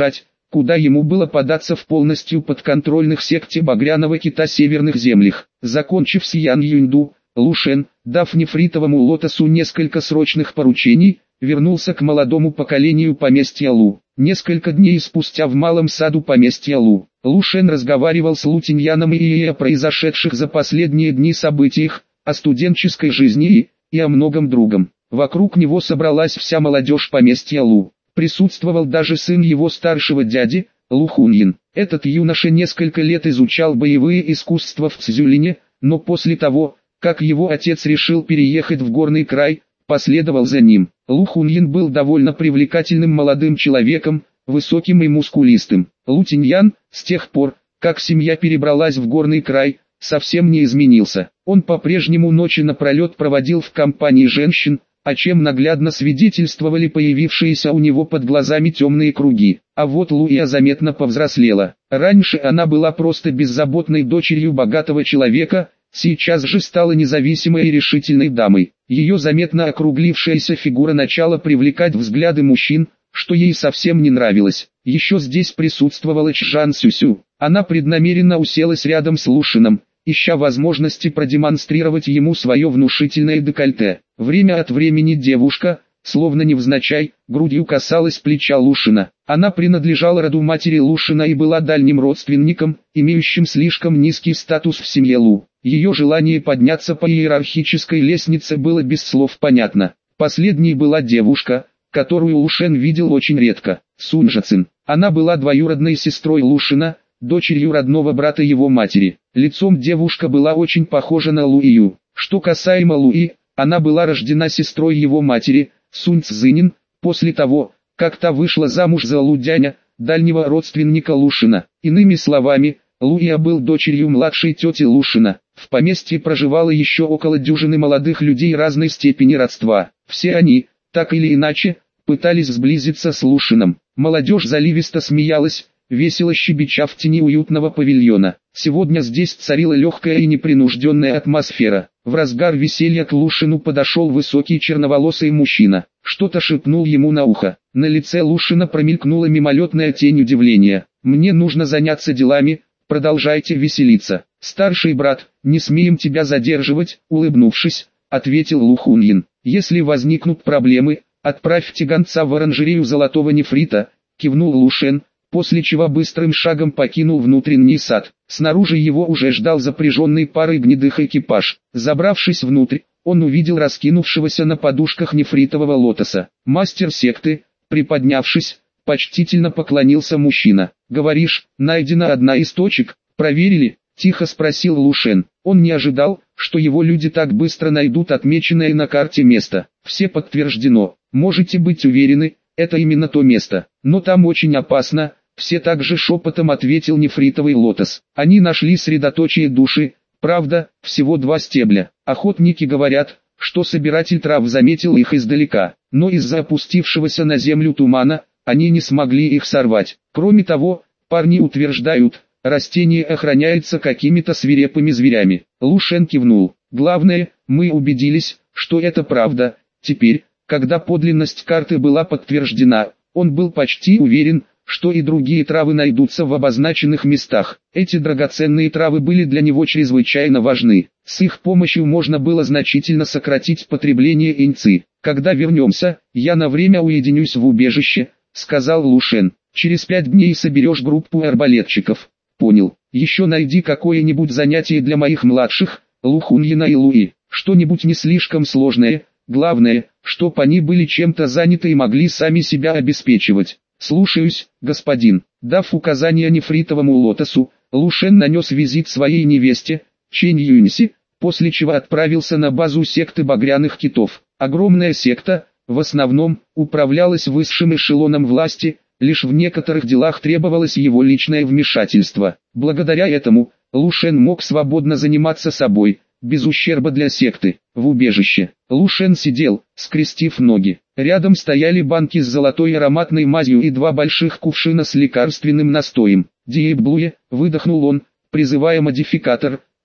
куда ему было податься в полностью подконтрольных секте Багряного Кита северных землях. Закончив с Ян Юньду, Лушен, дав нефритовому лотосу несколько срочных поручений, вернулся к молодому поколению поместья Лу. Несколько дней спустя в малом саду поместья Лу, Лушен разговаривал с Лу Тиньяном и о произошедших за последние дни событиях, о студенческой жизни и о многом другом. Вокруг него собралась вся молодежь поместья Лу. Присутствовал даже сын его старшего дяди, Лу Хуньин. Этот юноша несколько лет изучал боевые искусства в Цзюлине, но после того, как его отец решил переехать в горный край, последовал за ним. Лу Хуньин был довольно привлекательным молодым человеком, высоким и мускулистым. Лу Тиньян, с тех пор, как семья перебралась в горный край, совсем не изменился. Он по-прежнему ночи напролет проводил в компании женщин, о чем наглядно свидетельствовали появившиеся у него под глазами темные круги. А вот Луя заметно повзрослела. Раньше она была просто беззаботной дочерью богатого человека, сейчас же стала независимой и решительной дамой. Ее заметно округлившаяся фигура начала привлекать взгляды мужчин, что ей совсем не нравилось. Еще здесь присутствовала Чжан Сюсю. Она преднамеренно уселась рядом с Лушином, ища возможности продемонстрировать ему свое внушительное декольте. Время от времени девушка, словно невзначай, грудью касалась плеча Лушина. Она принадлежала роду матери Лушина и была дальним родственником, имеющим слишком низкий статус в семье Лу. Ее желание подняться по иерархической лестнице было без слов понятно. Последней была девушка, которую Лушен видел очень редко, Сунь Жацин. Она была двоюродной сестрой Лушина, дочерью родного брата его матери. Лицом девушка была очень похожа на Луию. Что касаемо Луи, она была рождена сестрой его матери, Сунь Цзинин, после того, как та вышла замуж за Лудяня, дальнего родственника Лушина. Иными словами, Луия был дочерью младшей тети Лушина. В поместье проживало еще около дюжины молодых людей разной степени родства. Все они, так или иначе, пытались сблизиться с Лушином. Молодежь заливисто смеялась, весело щебеча в тени уютного павильона. Сегодня здесь царила легкая и непринужденная атмосфера. В разгар веселья к Лушину подошел высокий черноволосый мужчина. Что-то шепнул ему на ухо. На лице Лушина промелькнула мимолетная тень удивления. «Мне нужно заняться делами, продолжайте веселиться. Старший брат, не смеем тебя задерживать», улыбнувшись, ответил Лу Хуньин. «Если возникнут проблемы, отправьте гонца в оранжерею золотого нефрита», кивнул Лушен, после чего быстрым шагом покинул внутренний сад. Снаружи его уже ждал запряженный парой гнедых экипаж. Забравшись внутрь, он увидел раскинувшегося на подушках нефритового лотоса. Мастер секты, приподнявшись, почтительно поклонился мужчина. «Говоришь, найдена одна из точек, проверили?» – тихо спросил Лушен. Он не ожидал, что его люди так быстро найдут отмеченное на карте место. «Все подтверждено, можете быть уверены, это именно то место, но там очень опасно», все также шепотом ответил нефритовый лотос. Они нашли средоточие души, правда, всего 2 стебля. Охотники говорят, что собиратель трав заметил их издалека, но из-за опустившегося на землю тумана, они не смогли их сорвать. Кроме того, парни утверждают, растение охраняется какими-то свирепыми зверями. Лушен кивнул. «Главное, мы убедились, что это правда. Теперь, когда подлинность карты была подтверждена, он был почти уверен, что и другие травы найдутся в обозначенных местах. Эти драгоценные травы были для него чрезвычайно важны. С их помощью можно было значительно сократить потребление иньци. «Когда вернемся, я на время уединюсь в убежище», — сказал Лушен. «Через 5 дней соберешь группу арбалетчиков». «Понял. Еще найди какое-нибудь занятие для моих младших, Лу Хуньина и Луи. Что-нибудь не слишком сложное, главное, чтоб они были чем-то заняты и могли сами себя обеспечивать». «Слушаюсь, господин». Дав указание нефритовому лотосу, Лушен нанес визит своей невесте, Чэнь Юньси, после чего отправился на базу секты Багряных Китов. Огромная секта, в основном, управлялась высшим эшелоном власти, лишь в некоторых делах требовалось его личное вмешательство. Благодаря этому, Лушен мог свободно заниматься собой, без ущерба для секты. В убежище, Лушен сидел, скрестив ноги. Рядом стояли банки с золотой ароматной мазью и 2 больших кувшина с лекарственным настоем. «Диэбблуе», выдохнул он, призывая модификатор,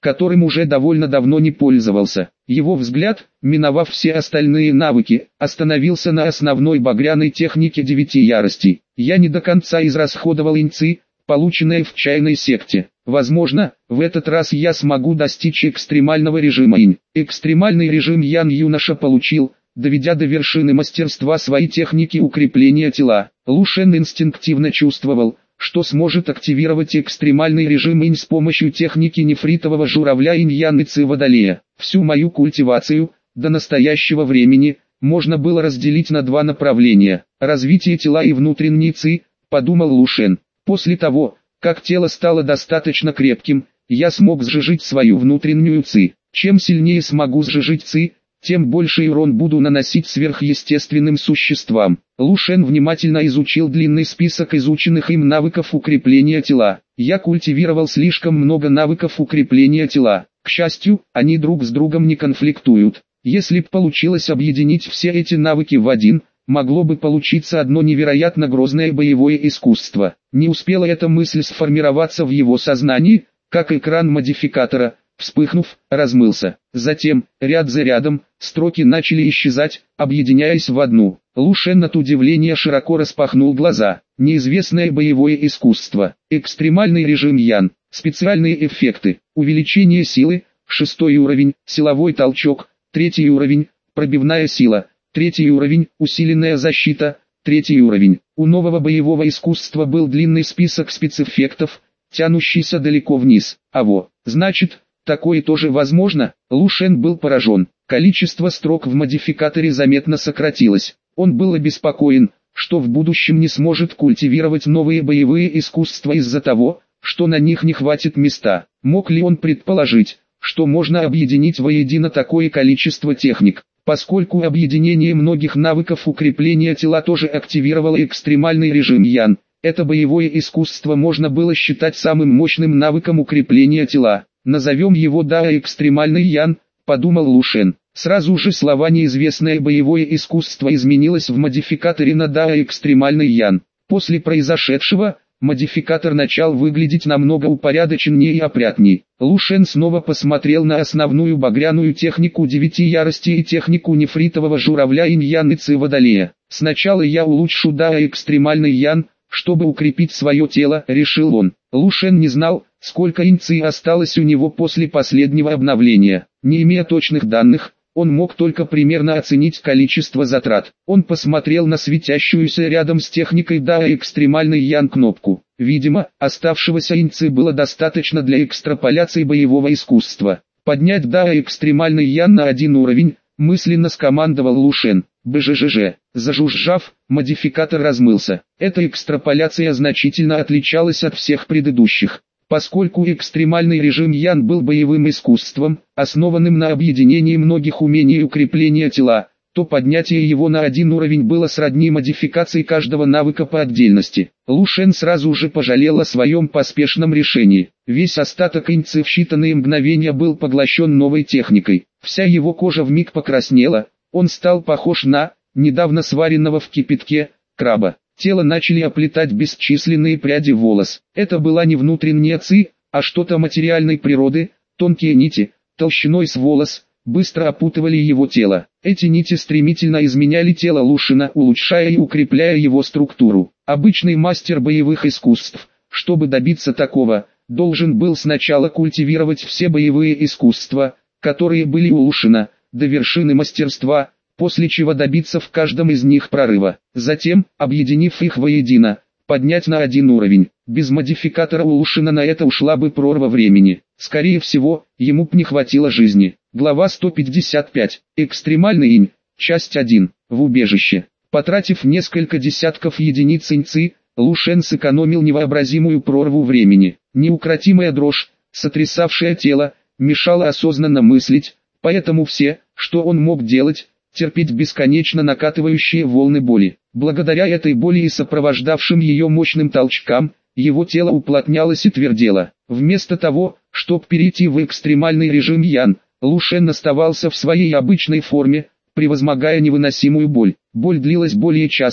которым уже довольно давно не пользовался. Его взгляд, миновав все остальные навыки, остановился на основной багряной технике 9 яростей. Я не до конца израсходовал инцы, полученные в чайной секте. Возможно, в этот раз я смогу достичь экстремального режима инь. Экстремальный режим Ян юноша получил, доведя до вершины мастерства свои техники укрепления тела. Лу Шен инстинктивно чувствовал, что сможет активировать экстремальный режим инь с помощью техники нефритового журавля инь-ян и ци водолея. Всю мою культивацию, до настоящего времени, можно было разделить на два направления. Развитие тела и внутренней ци, подумал Лу Шен. После того, как тело стало достаточно крепким, я смог сжижить свою внутреннюю ци. Чем сильнее смогу сжижить ци, тем больше урон буду наносить сверхъестественным существам. Лу Шен внимательно изучил длинный список изученных им навыков укрепления тела. Я культивировал слишком много навыков укрепления тела. К счастью, они друг с другом не конфликтуют. Если б получилось объединить все эти навыки в один, могло бы получиться одно невероятно грозное боевое искусство. Не успела эта мысль сформироваться в его сознании, как экран модификатора, вспыхнув, размылся. Затем, ряд за рядом, строки начали исчезать, объединяясь в одну. Лу Шен от удивления широко распахнул глаза. Неизвестное боевое искусство. Экстремальный режим Ян. Специальные эффекты. Увеличение силы. 6 уровень. Силовой толчок. 3 уровень. Пробивная сила. 3 уровень. Усиленная защита. 3 уровень. У нового боевого искусства был длинный список спецэффектов, тянущийся далеко вниз. Значит, такое тоже возможно? Лу Шен был поражен. Количество строк в модификаторе заметно сократилось. Он был обеспокоен, что в будущем не сможет культивировать новые боевые искусства из-за того, что на них не хватит места. Мог ли он предположить, что можно объединить воедино такое количество техник? Поскольку объединение многих навыков укрепления тела тоже активировало экстремальный режим Ян, это боевое искусство можно было считать самым мощным навыком укрепления тела. Назовем его Дао экстремальный Ян, подумал Лу Шен. Сразу же слова неизвестное боевое искусство изменилось в модификаторе на Дао экстремальный Ян. После произошедшего, модификатор начал выглядеть намного упорядоченнее и опрятней. Лу Шен снова посмотрел на основную багряную технику 9 яростей и технику нефритового журавля инь-ян и ци водолея. Сначала я улучшу Дао экстремальный Ян, чтобы укрепить свое тело, решил он. Лу Шен не знал, сколько инь-ци осталось у него после последнего обновления. Не имея точных данных, он мог только примерно оценить количество затрат. Он посмотрел на светящуюся рядом с техникой Дао экстремальный Ян кнопку. Видимо, оставшегося инь-ци было достаточно для экстраполяции боевого искусства. Поднять Дао экстремальный Ян на 1 уровень, мысленно скомандовал Лу Шен. БЖЖЖ. Зажужжав, модификатор размылся. Эта экстраполяция значительно отличалась от всех предыдущих. Поскольку экстремальный режим Ян был боевым искусством, основанным на объединении многих умений укрепления тела, то поднятие его на 1 уровень было сродни модификации каждого навыка по отдельности. Лу Шен сразу же пожалел о своем поспешном решении. Весь остаток инь-ци в считанные мгновения был поглощен новой техникой. Вся его кожа вмиг покраснела, он стал похож на, недавно сваренного в кипятке, краба. Тело начали оплетать бесчисленные пряди волос. Это была не внутренняя ци, а что-то материальной природы. Тонкие нити, толщиной с волос, быстро опутывали его тело. Эти нити стремительно изменяли тело Лу Шена, улучшая и укрепляя его структуру. Обычный мастер боевых искусств, чтобы добиться такого, должен был сначала культивировать все боевые искусства, которые были у Лу Шена, до вершины мастерства, после чего добиться в каждом из них прорыва. Затем, объединив их воедино, поднять на 1 уровень. Без модификатора у Лу Шена на это ушла бы прорва времени. Скорее всего, ему б не хватило жизни. Глава 155. Экстремальный инь. Часть 1. В убежище. Потратив несколько десятков единиц инь-ци, Лу Шен сэкономил невообразимую прорву времени. Неукротимая дрожь, сотрясавшая тело, мешала осознанно мыслить, поэтому все, что он мог делать, терпеть бесконечно накатывающие волны боли. Благодаря этой боли и сопровождавшим ее мощным толчкам, его тело уплотнялось и твердело. Вместо того, чтобы перейти в экстремальный режим Ян, Лу Шен оставался в своей обычной форме, превозмогая невыносимую боль. Боль длилась более часа,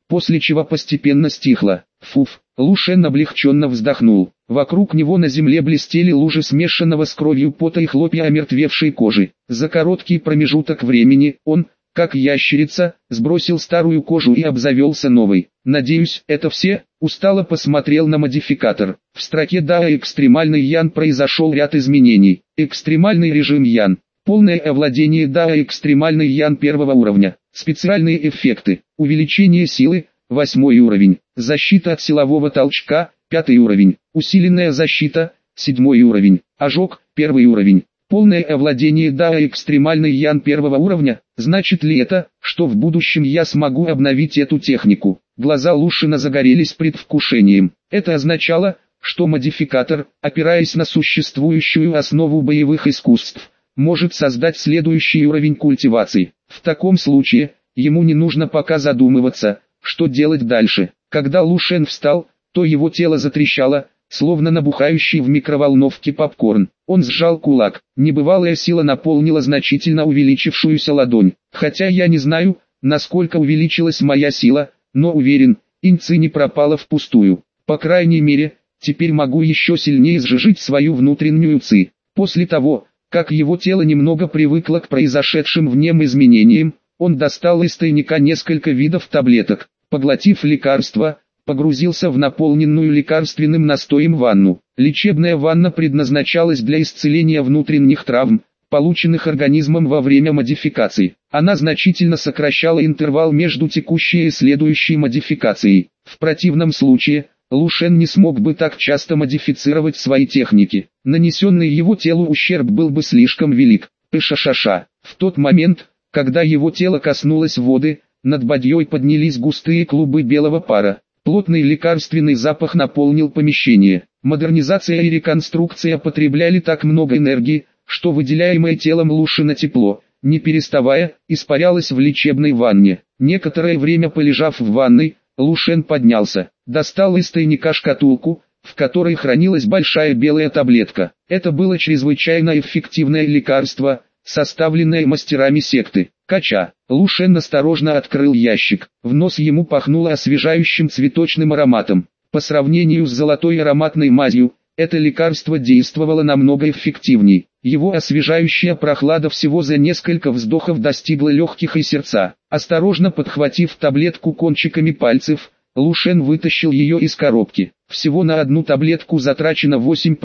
после чего постепенно стихло. Фуф, Лу Шен облегченно вздохнул. Вокруг него на земле блестели лужи смешанного с кровью пота и хлопья омертвевшей кожи. За короткий промежуток времени он, как ящерица, сбросил старую кожу и обзавелся новой. «Надеюсь, это все?» Устало посмотрел на модификатор. В строке «Да» экстремальный Ян произошел ряд изменений. Экстремальный режим Ян. Полное овладение «Да» экстремальный Ян первого уровня. Специальные эффекты. Увеличение силы. 8 уровень. Защита от силового толчка. 5 уровень. Усиленная защита. 7 уровень. Ожог. 1 уровень. Полное овладение «Да» экстремальный Ян первого уровня. Значит ли это, что в будущем я смогу обновить эту технику? Глаза Лушина загорелись предвкушением. Это означало, что модификатор, опираясь на существующую основу боевых искусств, может создать следующий уровень культивации. В таком случае, ему не нужно пока задумываться, что делать дальше. Когда Лу Шен встал, то его тело затрещало, словно набухающий в микроволновке попкорн. Он сжал кулак. Небывалая сила наполнила значительно увеличившуюся ладонь. Хотя я не знаю, насколько увеличилась моя сила, но уверен, инь-ци не пропала впустую. По крайней мере, теперь могу еще сильнее сжижить свою внутреннюю ци. После того, как его тело немного привыкло к произошедшим в нем изменениям, он достал из тайника несколько видов таблеток. Поглотив лекарство, погрузился в наполненную лекарственным настоем ванну. Лечебная ванна предназначалась для исцеления внутренних травм, полученных организмом во время модификации. Она значительно сокращала интервал между текущей и следующей модификацией. В противном случае, Лу Шен не смог бы так часто модифицировать свои техники. Нанесенный его телу ущерб был бы слишком велик. Пышашаша. В тот момент, когда его тело коснулось воды, над бадьей поднялись густые клубы белого пара. Плотный лекарственный запах наполнил помещение. Модернизация и реконструкция потребляли так много энергии, что выделяемое телом Лушина тепло, не переставая, испарялось в лечебной ванне. Некоторое время полежав в ванной, Лу Шен поднялся, достал из тайника шкатулку, в которой хранилась большая белая таблетка. Это было чрезвычайно эффективное лекарство, составленное мастерами секты. Кача. Лу Шен осторожно открыл ящик. В нос ему пахнуло освежающим цветочным ароматом. По сравнению с золотой ароматной мазью, это лекарство действовало намного эффективней. Его освежающая прохлада всего за несколько вздохов достигла легких и сердца. Осторожно подхватив таблетку кончиками пальцев, Лу Шен вытащил ее из коробки. Всего на одну таблетку затрачено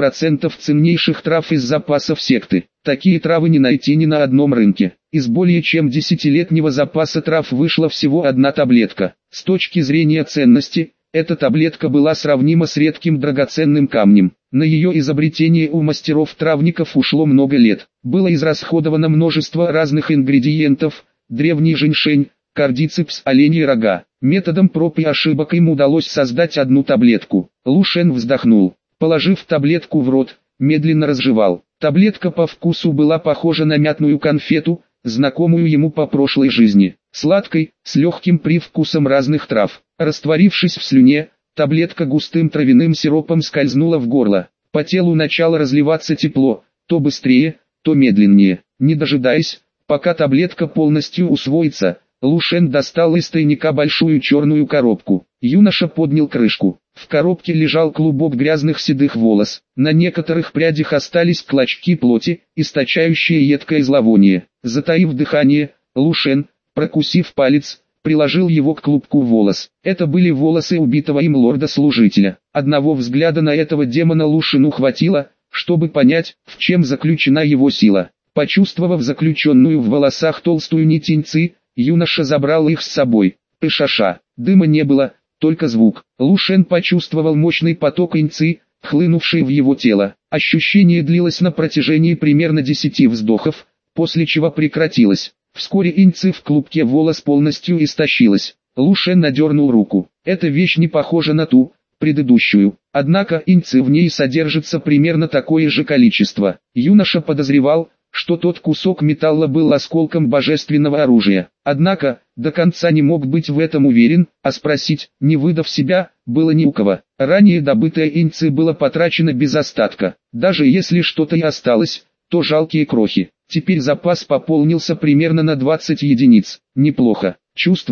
8% ценнейших трав из запасов секты. Такие травы не найти ни на одном рынке. Из более чем 10-летнего запаса трав вышла всего одна таблетка. С точки зрения ценности, эта таблетка была сравнима с редким драгоценным камнем. На ее изобретение у мастеров-травников ушло много лет. Было израсходовано множество разных ингредиентов: древний женьшень, кардицепс, оленьи рога. Методом проб и ошибок им удалось создать одну таблетку. Лу Шен вздохнул. Положив таблетку в рот, медленно разжевал. Таблетка по вкусу была похожа на мятную конфету, знакомую ему по прошлой жизни. Сладкой, с легким привкусом разных трав. Растворившись в слюне, таблетка густым травяным сиропом скользнула в горло. По телу начало разливаться тепло, то быстрее, то медленнее. Не дожидаясь, пока таблетка полностью усвоится, Лу Шен достал из тайника большую черную коробку. Юноша поднял крышку. В коробке лежал клубок грязных седых волос. На некоторых прядях остались клочки плоти, источающие едкое зловоние. Затаив дыхание, Лу Шен, прокусив палец, приложил его к клубку волос. Это были волосы убитого им лорда-служителя. Одного взгляда на этого демона Лу Шену хватило, чтобы понять, в чем заключена его сила. Почувствовав заключенную в волосах толстую нить инь-ци, юноша забрал их с собой. Пышаша. Дыма не было, только звук. Лу Шен почувствовал мощный поток инь-ци, хлынувший в его тело. Ощущение длилось на протяжении примерно 10 вздохов, после чего прекратилось. Вскоре инь-ци в клубке волос полностью истощилась. Лу Шен надернул руку. Эта вещь не похожа на ту, предыдущую. Однако инь-ци в ней содержится примерно такое же количество. Юноша подозревал, что тот кусок металла был осколком божественного оружия. Однако, до конца не мог быть в этом уверен, а спросить, не выдав себя, было не у кого. Ранее добытое инь-ци было потрачено без остатка. Даже если что-то и осталось, то жалкие крохи. Теперь запас пополнился примерно на 20 единиц. Неплохо. Чувствуя,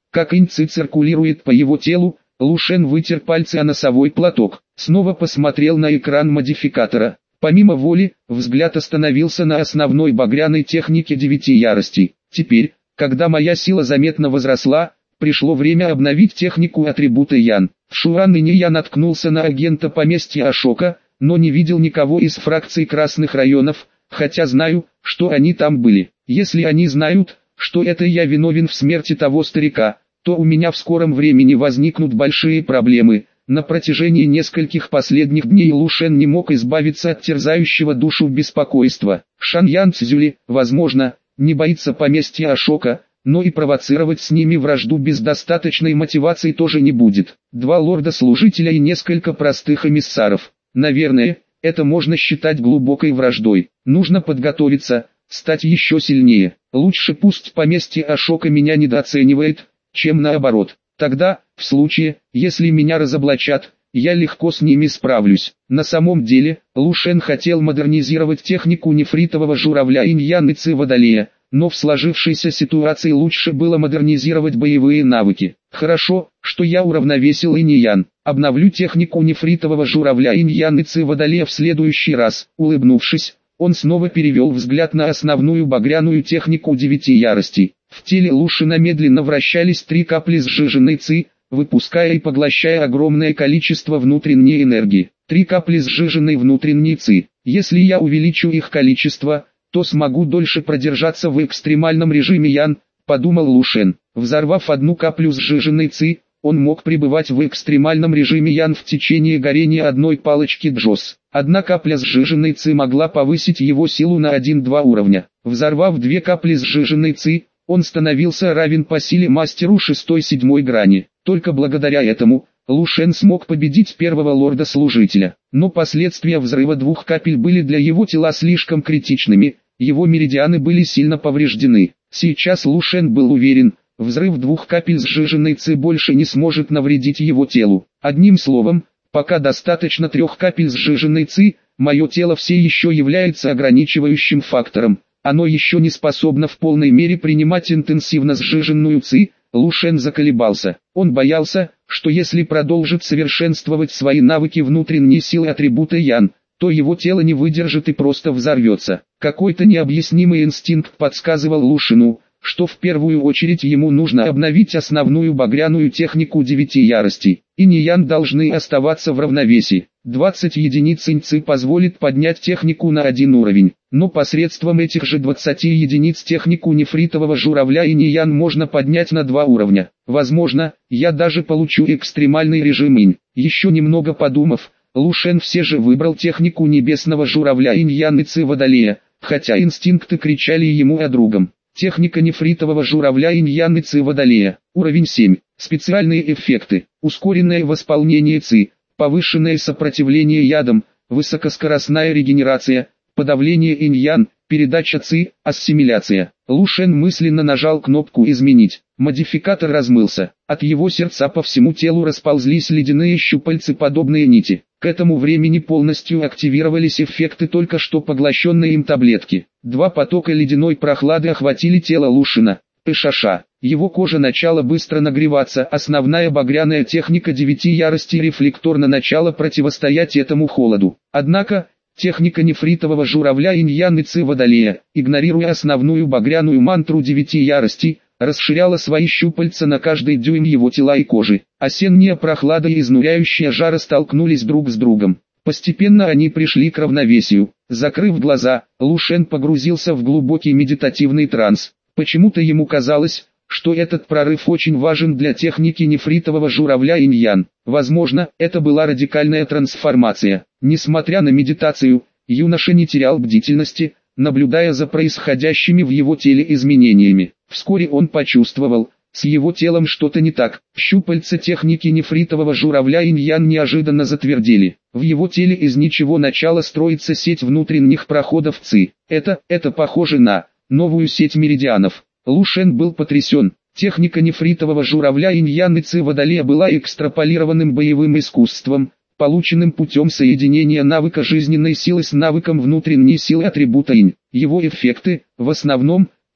как инь-ци циркулирует по его телу. Лушен вытер пальцы о носовой платок, снова посмотрел на экран модификатора. Помимо воли, взгляд остановился на основной багряной технике 9 яростей. Теперь, когда моя сила заметно возросла, пришло время обновить технику атрибута Ян. В Шуаныне я наткнулся на агента поместья Ашока, но не видел никого из фракций красных районов, хотя знаю, что они там были. Если они знают, что это я виновен в смерти того старика, то у меня в скором времени возникнут большие проблемы. На протяжении нескольких последних дней Лушен не мог избавиться от терзающего душу беспокойства. Шаньян Цзюли, возможно, не боится поместья Ашока, но и провоцировать с ними вражду без достаточной мотивации тоже не будет. 2 лорда-служителя и несколько простых эмиссаров. Наверное, это можно считать глубокой враждой. Нужно подготовиться, стать еще сильнее. Лучше пусть поместье Ашока меня недооценивает, чем наоборот. Тогда, в случае, если меня разоблачат, я легко с ними справлюсь. На самом деле, Лушен хотел модернизировать технику нефритового журавля Инь-Ян и Ци Водолея, но в сложившейся ситуации лучше было модернизировать боевые навыки. Хорошо, что я уравновесил Инь-Ян. Обновлю технику нефритового журавля Инь-Ян и Ци Водолея в следующий раз. Улыбнувшись, он снова перевел взгляд на основную багряную технику 9 яростей. В теле Лушена медленно вращались 3 капли сжиженной ци, выпуская и поглощая огромное количество внутренней энергии. 3 капли сжиженной внутренней ци. Если я увеличу их количество, то смогу дольше продержаться в экстремальном режиме Ян, подумал Лушен. Взорвав 1 каплю сжиженной ци, он мог пребывать в экстремальном режиме Ян в течение горения 1 палочки Джос. 1 капля сжиженной ци могла повысить его силу на 1-2 уровня. Взорвав 2 капли сжиженной ци, он становился равен по силе мастеру 6-7 грани. Только благодаря этому, Лушен смог победить первого лорда-служителя. Но последствия взрыва 2 капель были для его тела слишком критичными, его меридианы были сильно повреждены. Сейчас Лушен был уверен, взрыв 2 капель сжиженной ци больше не сможет навредить его телу. Одним словом, пока достаточно 3 капель сжиженной ци, мое тело все еще является ограничивающим фактором. Оно еще не способно в полной мере принимать интенсивно сжиженную ци. Лушен заколебался. Он боялся, что если продолжит совершенствовать свои навыки внутренней силы атрибута Ян, то его тело не выдержит и просто взорвется. Какой-то необъяснимый инстинкт подсказывал Лушену, что в первую очередь ему нужно обновить основную багряную технику 9 яростей. Инь и Ян должны оставаться в равновесии. 20 единиц инь-ци позволит поднять технику на 1 уровень, но посредством этих же 20 единиц технику нефритового журавля Инь и Ян можно поднять на 2 уровня. Возможно, я даже получу экстремальный режим Инь. Еще немного подумав, Лушен все же выбрал технику небесного журавля Инь-Ян и Ци Водолея, хотя инстинкты кричали ему о другом. Техника нефритового журавля Инь-Ян и Ци Водолея. Уровень 7. Специальные эффекты. Ускоренное восполнение ци, повышенное сопротивление ядам, высокоскоростная регенерация, подавление инь-ян, передача ци, ассимиляция. Лушен мысленно нажал кнопку «Изменить». Модификатор размылся. От его сердца по всему телу расползлись ледяные щупальцы подобные нити. К этому времени полностью активировались эффекты только что поглощенной им таблетки. 2 потока ледяной прохлады охватили тело Лушена. Пышаша. Его кожа начала быстро нагреваться. Основная багряная техника 9 яростей рефлекторно начала противостоять этому холоду. Однако, техника нефритового журавля Инь-Ян и Ци Водолея, игнорируя основную багряную мантру 9 яростей, расширяла свои щупальца на каждый дюйм его тела и кожи. Осенняя прохлада и изнуряющая жара столкнулись друг с другом. Постепенно они пришли к равновесию. Закрыв глаза, Лушен погрузился в глубокий медитативный транс. Почему-то ему казалось, что этот прорыв очень важен для техники нефритового журавля Инь-Ян. Возможно, это была радикальная трансформация. Несмотря на медитацию, юноша не терял бдительности, наблюдая за происходящими в его теле изменениями. Вскоре он почувствовал, с его телом что-то не так. Щупальца техники нефритового журавля Инь-Ян неожиданно затвердели. В его теле из ничего начала строиться сеть внутренних проходов ци. Это похоже на новую сеть меридианов. Лушен был потрясен. Техника нефритового журавля Инь-Ян и Ци Водолея была экстраполированным боевым искусством, полученным путем соединения навыка жизненной силы с навыком внутренней силы атрибута Инь. Его эффекты, в основном,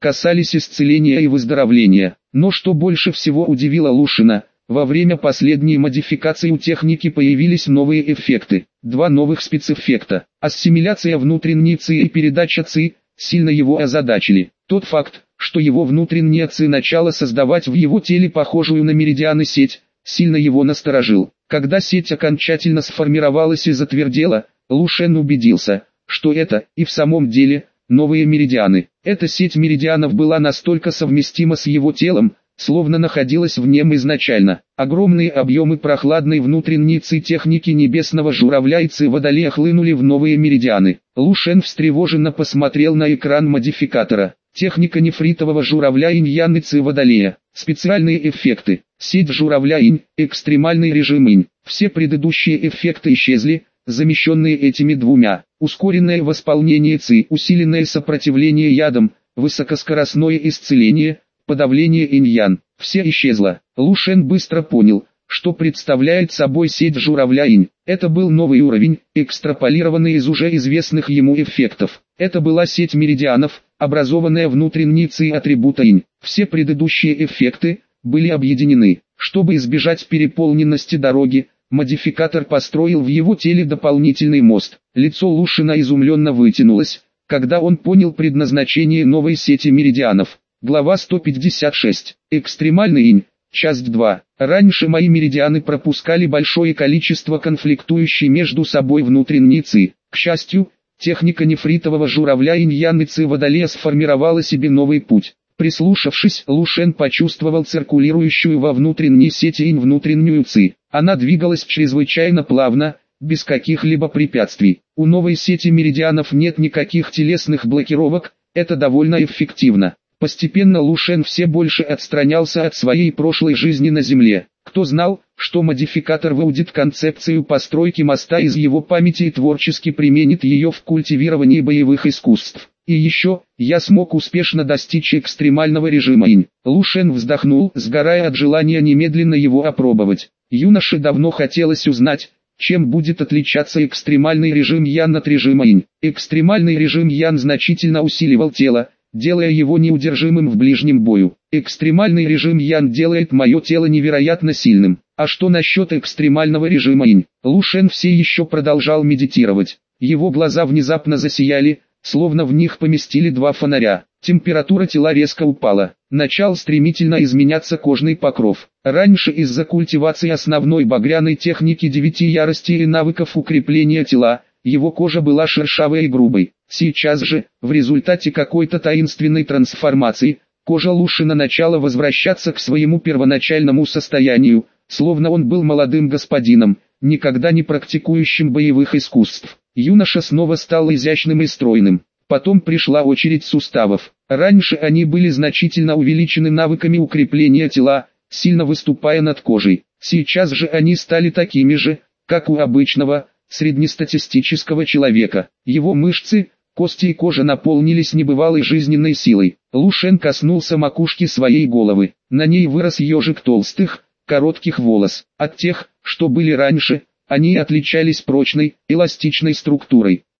касались исцеления и выздоровления. Но что больше всего удивило Лушина, во время последней модификации у техники появились новые эффекты. Два новых спецэффекта. Ассимиляция внутренней ЦИ и передача ЦИ сильно его озадачили. Тот факт, что его внутренняя ЦИ начала создавать в его теле похожую на меридианы сеть, сильно его насторожил. Когда сеть окончательно сформировалась и затвердела, Лушен убедился, что это, и в самом деле, новые меридианы. Эта сеть меридианов была настолько совместима с его телом, словно находилась в нем изначально. Огромные объемы прохладной внутренней ЦИ техники небесного журавля и ЦИ водолея хлынули в новые меридианы. Лушен встревоженно посмотрел на экран модификатора. Техника нефритового журавля инь-ян и ЦИ водолея. Специальные эффекты. Сеть журавля инь, экстремальный режим инь. Все предыдущие эффекты исчезли, замещенные этими двумя. Ускоренное восполнение ЦИ, усиленное сопротивление ядам, высокоскоростное исцеление, подавление инь-ян. Все исчезло. Лушен быстро понял, что представляет собой сеть журавля инь. Это был новый уровень, экстраполированный из уже известных ему эффектов. Это была сеть меридианов, образованная внутренней ЦИ атрибута инь. Все предыдущие эффекты были объединены. Чтобы избежать переполненности дороги, модификатор построил в его теле дополнительный мост. Лицо Лушина изумленно вытянулось, когда он понял предназначение новой сети меридианов. Глава 156. Экстремальный инь. Часть 2. Раньше мои меридианы пропускали большое количество конфликтующей между собой внутренней ЦИ. К счастью, техника нефритового журавля инь-ян и ЦИ водолея сформировала себе новый путь. Прислушавшись, Лушен почувствовал циркулирующую во внутренней сети инь внутреннюю ЦИ. Она двигалась чрезвычайно плавно, без каких-либо препятствий. У новой сети меридианов нет никаких телесных блокировок, это довольно эффективно. Постепенно Лушен все больше отстранялся от своей прошлой жизни на Земле. Кто знал, что модификатор выудит концепцию постройки моста из его памяти и творчески применит ее в культивировании боевых искусств. И еще, я смог успешно достичь экстремального режима инь. Лушен вздохнул, сгорая от желания немедленно его опробовать. Юноше давно хотелось узнать, чем будет отличаться экстремальный режим ян от режима инь. Экстремальный режим ян значительно усиливал тело, делая его неудержимым в ближнем бою. Экстремальный режим ян делает мое тело невероятно сильным. А что насчет экстремального режима инь? Лушен все еще продолжал медитировать. Его глаза внезапно засияли, словно в них поместили два фонаря. Температура тела резко упала. Начал стремительно изменяться кожный покров. Раньше из-за культивации основной багряной техники 9 яростей и навыков укрепления тела, его кожа была шершавой и грубой. Сейчас же, в результате какой-то таинственной трансформации, кожа Лушина начала возвращаться к своему первоначальному состоянию, словно он был молодым господином, никогда не практикующим боевых искусств. Юноша снова стал изящным и стройным. Потом пришла очередь суставов. Раньше они были значительно увеличены навыками укрепления тела, сильно выступая над кожей. Сейчас же они стали такими же, как у обычного, среднестатистического человека. Его мышцы, кости и кожа наполнились небывалой жизненной силой. Лушен коснулся макушки своей головы. На ней вырос ежик толстых, коротких волос. От тех, что были раньше, они отличались прочной, эластичной структурой.